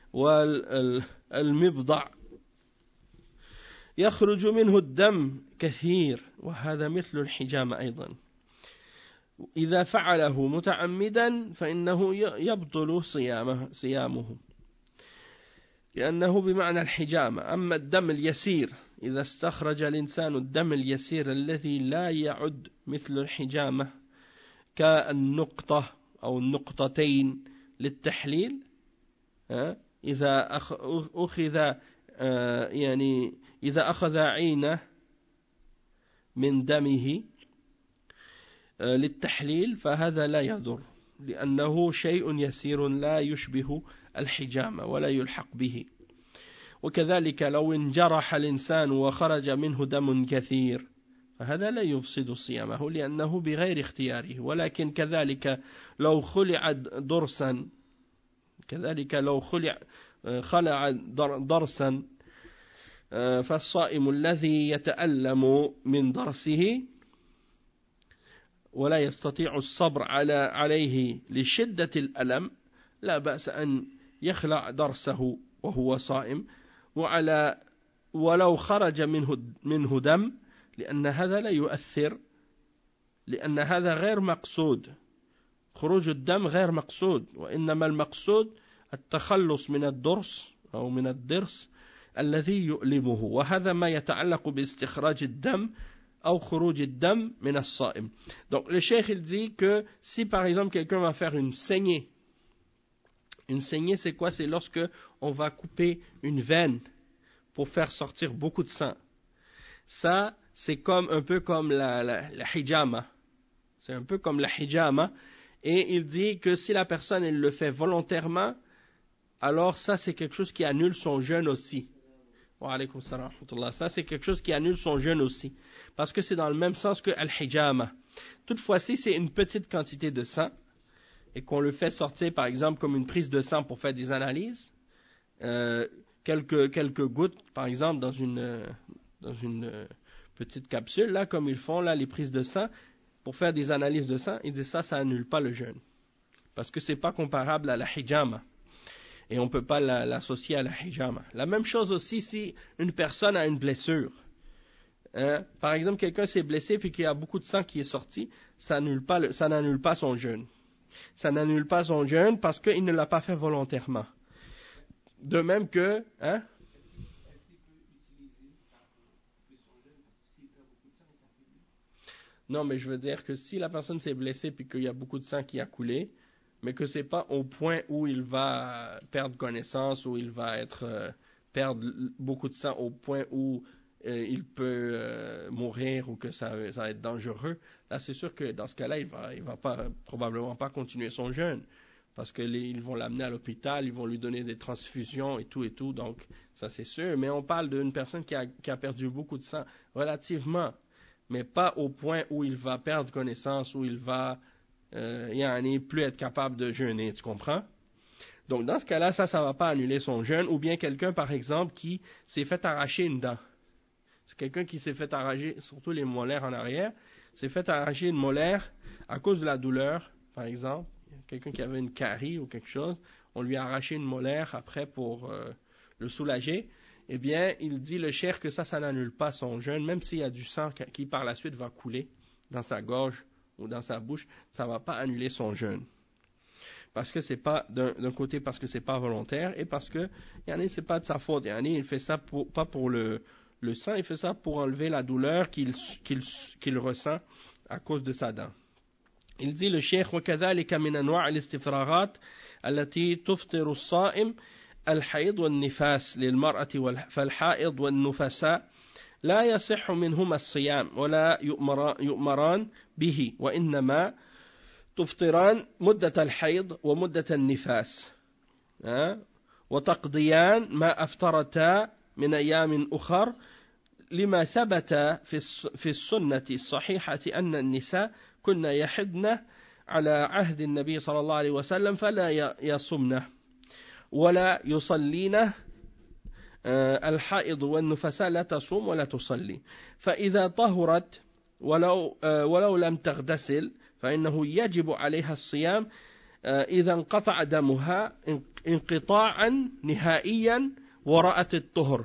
والمبضع يخرج منه الدم كثير وهذا مثل الحجامة أيضا. إذا فعله متعمدا فإنه يبطل صيامه, صيامه لأنه بمعنى الحجامة. أما الدم اليسير إذا استخرج الإنسان الدم اليسير الذي لا يعد مثل الحجامة كالنقطة أو النقطتين للتحليل، إذا أخذ يعني إذا أخذ عينة من دمه للتحليل فهذا لا يضر لأنه شيء يسير لا يشبه الحجامة ولا يلحق به. وكذلك لو انجرح الإنسان وخرج منه دم كثير فهذا لا يفسد صيامه لأنه بغير اختياره. ولكن كذلك لو خلع ضرسا كذلك لو خلع خلع ضرسا فالصائم الذي يتألم من ضرسه ولا يستطيع الصبر على عليه لشدة الألم لا بأس أن يخلع ضرسه وهو صائم، وعلى ولو خرج منه منه دم لأن هذا لا يؤثر، لأن هذا غير مقصود، خروج الدم غير مقصود، وإنما المقصود التخلص من الضرس أو من الضرس الذي يؤلمه وهذا ما يتعلق باستخراج الدم أو خروج الدم من الصائم. Donc le cheikh il dit que si par exemple quelqu'un va faire une saignée, une saignée c'est quoi? C'est lorsque on va couper une veine pour faire sortir beaucoup de sang. Ça c'est comme un peu comme la, la, la hijama. C'est un peu comme la hijama. Et il dit que si la personne elle le fait volontairement, alors ça c'est quelque chose qui annule son jeûne aussi. Wa alaykoum salam wa rahmatullah. Ça c'est quelque chose qui annule son jeûne aussi. Parce que c'est dans le même sens que al-hijama. Toutefois, si c'est une petite quantité de sang, et qu'on le fait sortir par exemple comme une prise de sang pour faire des analyses, euh, quelques, quelques gouttes par exemple dans une, euh, dans une euh, petite capsule, là comme ils font là les prises de sang, pour faire des analyses de sang, il dit ça, ça annule pas le jeûne. Parce que c'est pas comparable à la hijama. Et on peut pas la, l'associer à la hijama. La même chose aussi si une personne a une blessure. Hein? Par exemple, quelqu'un s'est blessé puis qu'il y a beaucoup de sang qui est sorti, ça n'annule pas, le, ça n'annule pas son jeûne. Ça n'annule pas son jeûne parce qu'il ne l'a pas fait volontairement. De même que... Hein? Non, mais je veux dire que si la personne s'est blessée puis qu'il y a beaucoup de sang qui a coulé, mais que c'est pas au point où il va perdre connaissance, où il va être euh, perdre beaucoup de sang au point où euh, il peut euh, mourir ou que ça, ça va être dangereux, là c'est sûr que dans ce cas-là, il va, il va pas, probablement pas continuer son jeûne. Parce qu'ils vont l'amener à l'hôpital, ils vont lui donner des transfusions et tout et tout, donc ça c'est sûr. Mais on parle d'une personne qui a, qui a perdu beaucoup de sang, relativement, mais pas au point où il va perdre connaissance, où il va euh, yani, plus être capable de jeûner, tu comprends? Donc dans ce cas-là, ça, ça va pas annuler son jeûne, ou bien quelqu'un par exemple qui s'est fait arracher une dent. C'est quelqu'un qui s'est fait arracher, surtout les molaires en arrière, s'est fait arracher une molaire à cause de la douleur, par exemple. Quelqu'un qui avait une carie ou quelque chose, on lui a arraché une molaire après pour euh, le soulager. Eh bien, il dit le cheikh que ça, ça n'annule pas son jeûne, même s'il y a du sang qui par la suite va couler dans sa gorge ou dans sa bouche, ça ne va pas annuler son jeûne. Parce que c'est pas, d'un, d'un côté, parce que c'est pas volontaire, et parce que, yani, c'est pas de sa faute. Yani, il fait ça pour, pas pour le, le sang, il fait ça pour enlever la douleur qu'il, qu'il, qu'il ressent à cause de sa dent. Il dit le cheikh وكذلك من أنواع الاستفراغات التي تفطر الصائم الحيض والنفاس للمرأة فالحائض والنفساء لا يصح منهما الصيام ولا يؤمران به وإنما تفطران مدة الحيض ومدة النفاس وتقضيان ما أفطرتا من أيام أخر لما ثبت في السنة الصحيحة أن النساء كنا يحضن على عهد النبي صلى الله عليه وسلم فلا يصمن ولا يصلين الحائض والنفساء لا تصوم ولا تصلي فإذا طهرت ولو ولو لم تغتسل فإنه يجب عليها الصيام إذا انقطع دمها انقطاعا نهائيا ورأت الطهر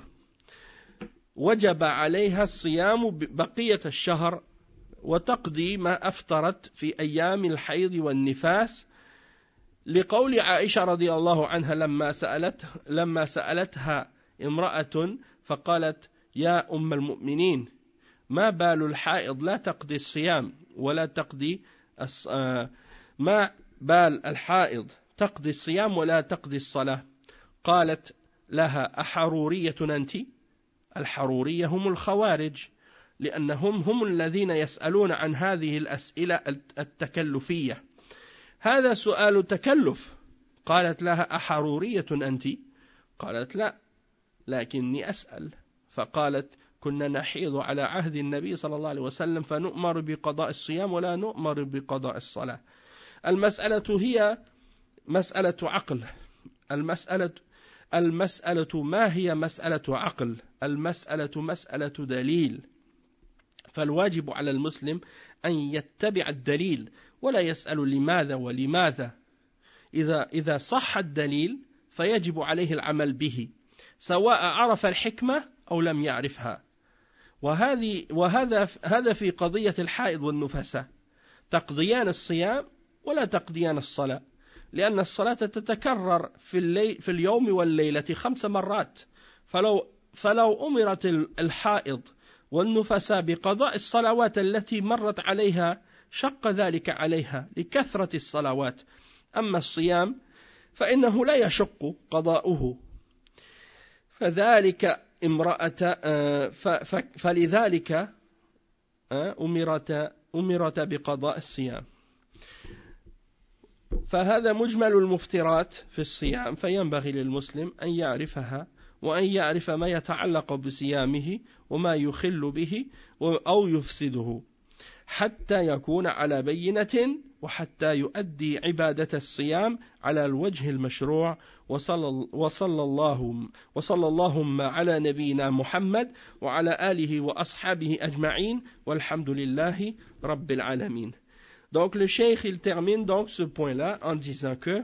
وجب عليها الصيام بقية الشهر وتقضي ما أفطرت في أيام الحيض والنفاس لقول عائشة رضي الله عنها لما سألت لما سألتها امرأة فقالت يا أم المؤمنين ما بال الحائض لا تقضي الصيام ولا تقضي ما بال الحائض تقضي الصيام ولا تقضي الصلاة قالت لها أحرورية أنت؟ الحرورية هم الخوارج لأنهم هم الذين يسألون عن هذه الأسئلة التكلفية هذا سؤال تكلف قالت لها أحرورية أنت؟ قالت لا لكني أسأل فقالت كنا نحيض على عهد النبي صلى الله عليه وسلم فنؤمر بقضاء الصيام ولا نؤمر بقضاء الصلاة المسألة هي مسألة عقل المسألة المسألة ما هي مسألة عقل المسألة مسألة دليل فالواجب على المسلم أن يتبع الدليل ولا يسأل لماذا ولماذا إذا إذا صح الدليل فيجب عليه العمل به سواء عرف الحكمة أو لم يعرفها وهذه وهذا هذا في قضية الحائض والنفساء تقضيان الصيام ولا تقضيان الصلاة لأن الصلاة تتكرر في الليل في اليوم والليلة خمس مرات فلو فلو أمرت الحائض والنفساء بقضاء الصلوات التي مرت عليها شق ذلك عليها لكثرة الصلوات. أما الصيام فإنه لا يشق قضاؤه، فذلك امرأة فلذلك أمرت أمرت بقضاء الصيام. فهذا مجمل المفترات في الصيام، فينبغي للمسلم أن يعرفها وأن يعرف ما يتعلق بصيامه وما يخل به أو يفسده حتى يكون على بينة وحتى يؤدي عبادة الصيام على الوجه المشروع. وصلى, وصلى, الله, وصلى اللهم على نبينا محمد وعلى آله وأصحابه أجمعين والحمد لله رب العالمين. Donc le cheikh il termine donc ce point-là en disant que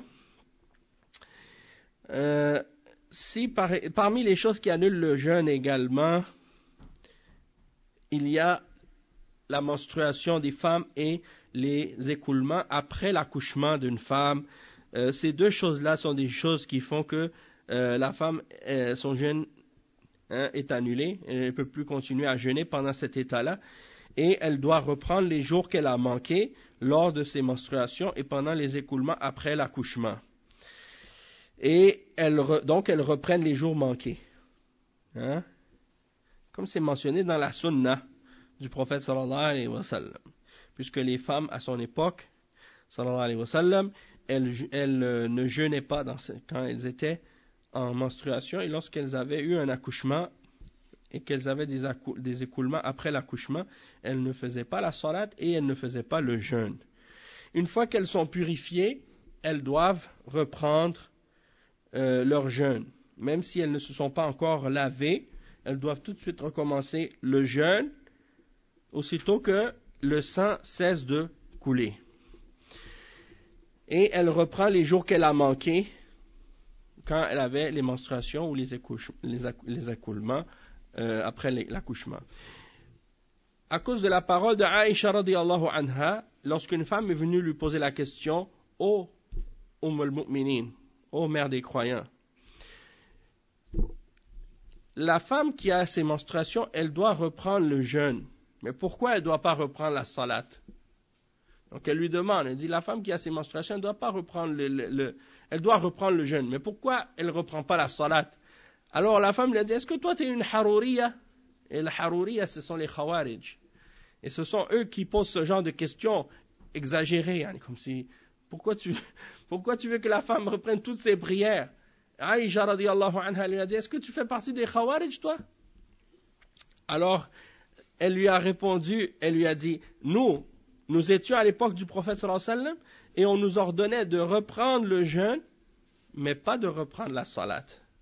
euh, si par, parmi les choses qui annulent le jeûne également, il y a la menstruation des femmes et les écoulements après l'accouchement d'une femme. Euh, ces deux choses-là sont des choses qui font que euh, la femme, euh, son jeûne hein, est annulé, elle ne peut plus continuer à jeûner pendant cet état-là, et elle doit reprendre les jours qu'elle a manqués lors de ses menstruations et pendant les écoulements après l'accouchement. Et elle re, donc elles reprennent les jours manqués. Hein? Comme c'est mentionné dans la sunna du prophète sallallahu alayhi wa sallam. Puisque les femmes à son époque, sallallahu alayhi wa sallam, elles, elles euh, ne jeûnaient pas dans ce, quand elles étaient en menstruation et lorsqu'elles avaient eu un accouchement et qu'elles avaient des, accou- des écoulements après l'accouchement, elles ne faisaient pas la salat et elles ne faisaient pas le jeûne. Une fois qu'elles sont purifiées, elles doivent reprendre euh, leur jeûne. Même si elles ne se sont pas encore lavées, elles doivent tout de suite recommencer le jeûne aussitôt que le sang cesse de couler. Et elle reprend les jours qu'elle a manqués quand elle avait les menstruations ou les, écouche, les, accou, les accoulements euh, après l'accouchement. À cause de la parole de Aïcha radiyallahu anha, lorsqu'une femme est venue lui poser la question, « Ô Umm al-Mu'minin, ô mère des croyants, la femme qui a ses menstruations, elle doit reprendre le jeûne. Mais pourquoi elle ne doit pas reprendre la salat ?» Donc elle lui demande, elle dit, la femme qui a ses menstruations, elle ne doit pas reprendre le, le, le, elle doit reprendre le jeûne. Mais pourquoi elle ne reprend pas la salat? Alors la femme lui a dit, est-ce que toi tu es une harouriya? Et les harouriya, ce sont les khawarij. Et ce sont eux qui posent ce genre de questions exagérées. Hein, comme si, pourquoi tu, pourquoi tu veux que la femme reprenne toutes ses prières? Aïcha radiyallahu anha lui a dit, est-ce que tu fais partie des khawarij toi? Alors, elle lui a répondu, elle lui a dit, nous, nous étions à l'époque du prophète sallallahu alayhi wa sallam et on nous ordonnait de reprendre le jeûne, mais pas de reprendre la salat.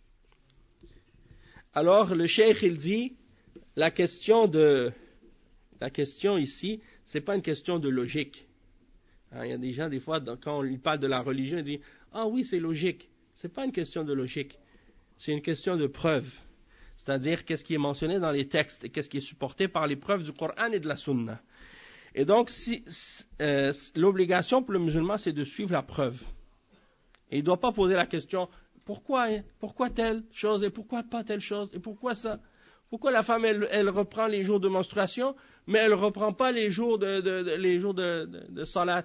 Alors le cheikh il dit, la question de, la question ici, c'est pas une question de logique. Hein, il y a des gens des fois quand on parle de la religion, ils disent, ah oui c'est logique. C'est pas une question de logique, c'est une question de preuve. C'est-à-dire qu'est-ce qui est mentionné dans les textes et qu'est-ce qui est supporté par les preuves du Coran et de la Sunna. Et donc, si, euh, l'obligation pour le musulman, c'est de suivre la preuve. Et il ne doit pas poser la question, pourquoi, pourquoi telle chose et pourquoi pas telle chose et pourquoi ça? Pourquoi la femme, elle, elle reprend les jours de menstruation, mais elle ne reprend pas les jours de, de, de, les jours de, de, de salat?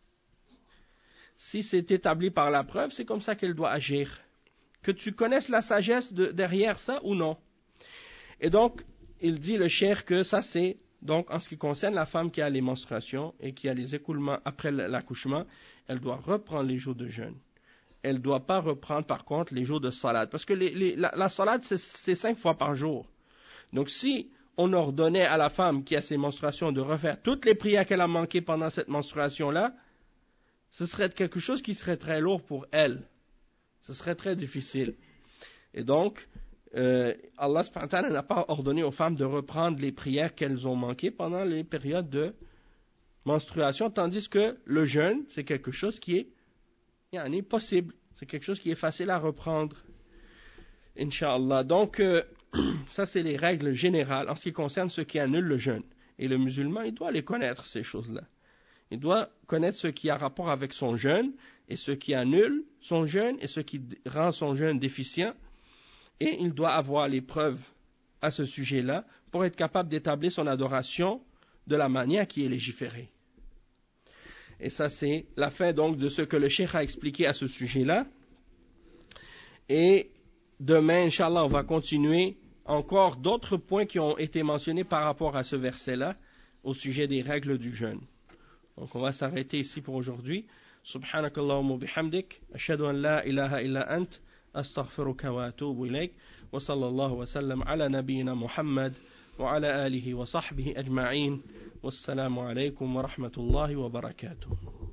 Si c'est établi par la preuve, c'est comme ça qu'elle doit agir. Que tu connaisses la sagesse de, derrière ça ou non. Et donc, il dit le cheikh que ça c'est, donc en ce qui concerne la femme qui a les menstruations et qui a les écoulements après l'accouchement, elle doit reprendre les jours de jeûne. Elle ne doit pas reprendre par contre les jours de salat. Parce que les, les, la, la salat c'est, c'est cinq fois par jour. Donc si on ordonnait à la femme qui a ses menstruations de refaire toutes les prières qu'elle a manquées pendant cette menstruation-là, ce serait quelque chose qui serait très lourd pour elle. Ce serait très difficile. Et donc, euh, Allah subhanahu wa ta'ala n'a pas ordonné aux femmes de reprendre les prières qu'elles ont manquées pendant les périodes de menstruation, tandis que le jeûne, c'est quelque chose qui est, yani, possible. C'est quelque chose qui est facile à reprendre. Inch'Allah. Donc, euh, ça c'est les règles générales en ce qui concerne ce qui annule le jeûne. Et le musulman, il doit les connaître, ces choses-là. Il doit connaître ce qui a rapport avec son jeûne et ce qui annule son jeûne et ce qui rend son jeûne déficient. Et il doit avoir les preuves à ce sujet-là pour être capable d'établir son adoration de la manière qui est légiférée. Et ça, c'est la fin donc de ce que le cheikh a expliqué à ce sujet-là. Et demain, Inch'Allah, on va continuer encore d'autres points qui ont été mentionnés par rapport à ce verset-là, au sujet des règles du jeûne. Donc on va s'arrêter ici pour aujourd'hui. Subhanakallahumma bihamdik, ashhadu an la ilaha illa ant, astaghfiruka wa atubu ilayk, wa sallallahu wa sallam ala nabiyyina Muhammad, wa ala alihi wa sahbihi ajma'in, wassalamu alaykum wa rahmatullahi wa barakatuh.